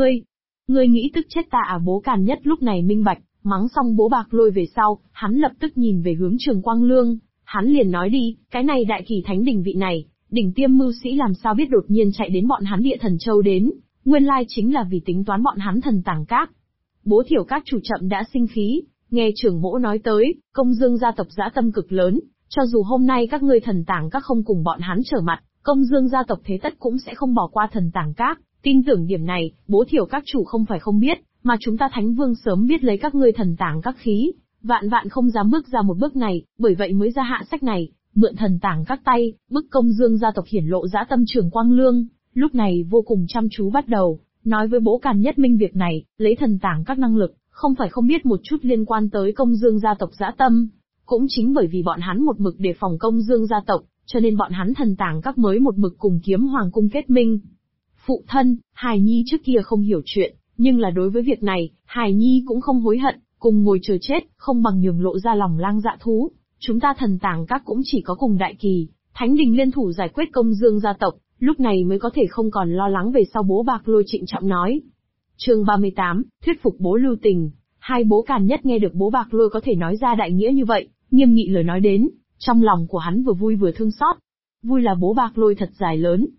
[SPEAKER 1] ngươi nghĩ tức chết ta à? Bố Càn Nhất lúc này minh bạch, mắng xong bố Bạc Lôi về sau, hắn lập tức nhìn về hướng Trường Quang Lương, hắn liền nói đi, cái này Đại Kỳ Thánh Đình vị này, đỉnh tiêm mưu sĩ làm sao biết đột nhiên chạy đến bọn hắn Địa Thần Châu đến, nguyên lai chính là vì tính toán bọn hắn Thần Tàng Các. Bố Thiểu Các chủ chậm đã sinh khí, nghe trưởng mỗ nói tới, Công Dương gia tộc dã tâm cực lớn, cho dù hôm nay các ngươi Thần Tàng Các không cùng bọn hắn trở mặt, Công Dương gia tộc thế tất cũng sẽ không bỏ qua Thần Tàng Các. Tin tưởng điểm này, Bố Thiểu Các chủ không phải không biết, mà chúng ta Thánh Vương sớm biết lấy các ngươi Thần Tàng Các khí, vạn không dám bước ra một bước này, bởi vậy mới ra hạ sách này, mượn Thần Tàng Các tay, bức Công Dương gia tộc hiển lộ dã tâm. Trường Quang Lương lúc này vô cùng chăm chú bắt đầu nói với bố Càn Nhất minh việc này, lấy Thần Tàng Các năng lực, không phải không biết một chút liên quan tới Công Dương gia tộc dã tâm. Cũng chính bởi vì bọn hắn một mực đề phòng Công Dương gia tộc, cho nên bọn hắn Thần Tàng Các mới một mực cùng Kiếm Hoàng cung kết minh. Phụ thân, hài nhi trước kia không hiểu chuyện, nhưng là đối với việc này, hài nhi cũng không hối hận, cùng ngồi chờ chết, không bằng nhường lộ ra lòng lang dạ thú. Chúng ta Thần Tàng Các cũng chỉ có cùng Đại Kỳ Thánh Đình liên thủ giải quyết Công Dương gia tộc, lúc này mới có thể không còn lo lắng về sau. Bố Bạc Lôi trịnh trọng nói. Chương 38, thuyết phục bố lưu tình. Hai bố Càn Nhất nghe được bố Bạc Lôi có thể nói ra đại nghĩa như vậy, nghiêm nghị lời nói đến, trong lòng của hắn vừa vui vừa thương xót. Vui là bố Bạc Lôi thật dài lớn,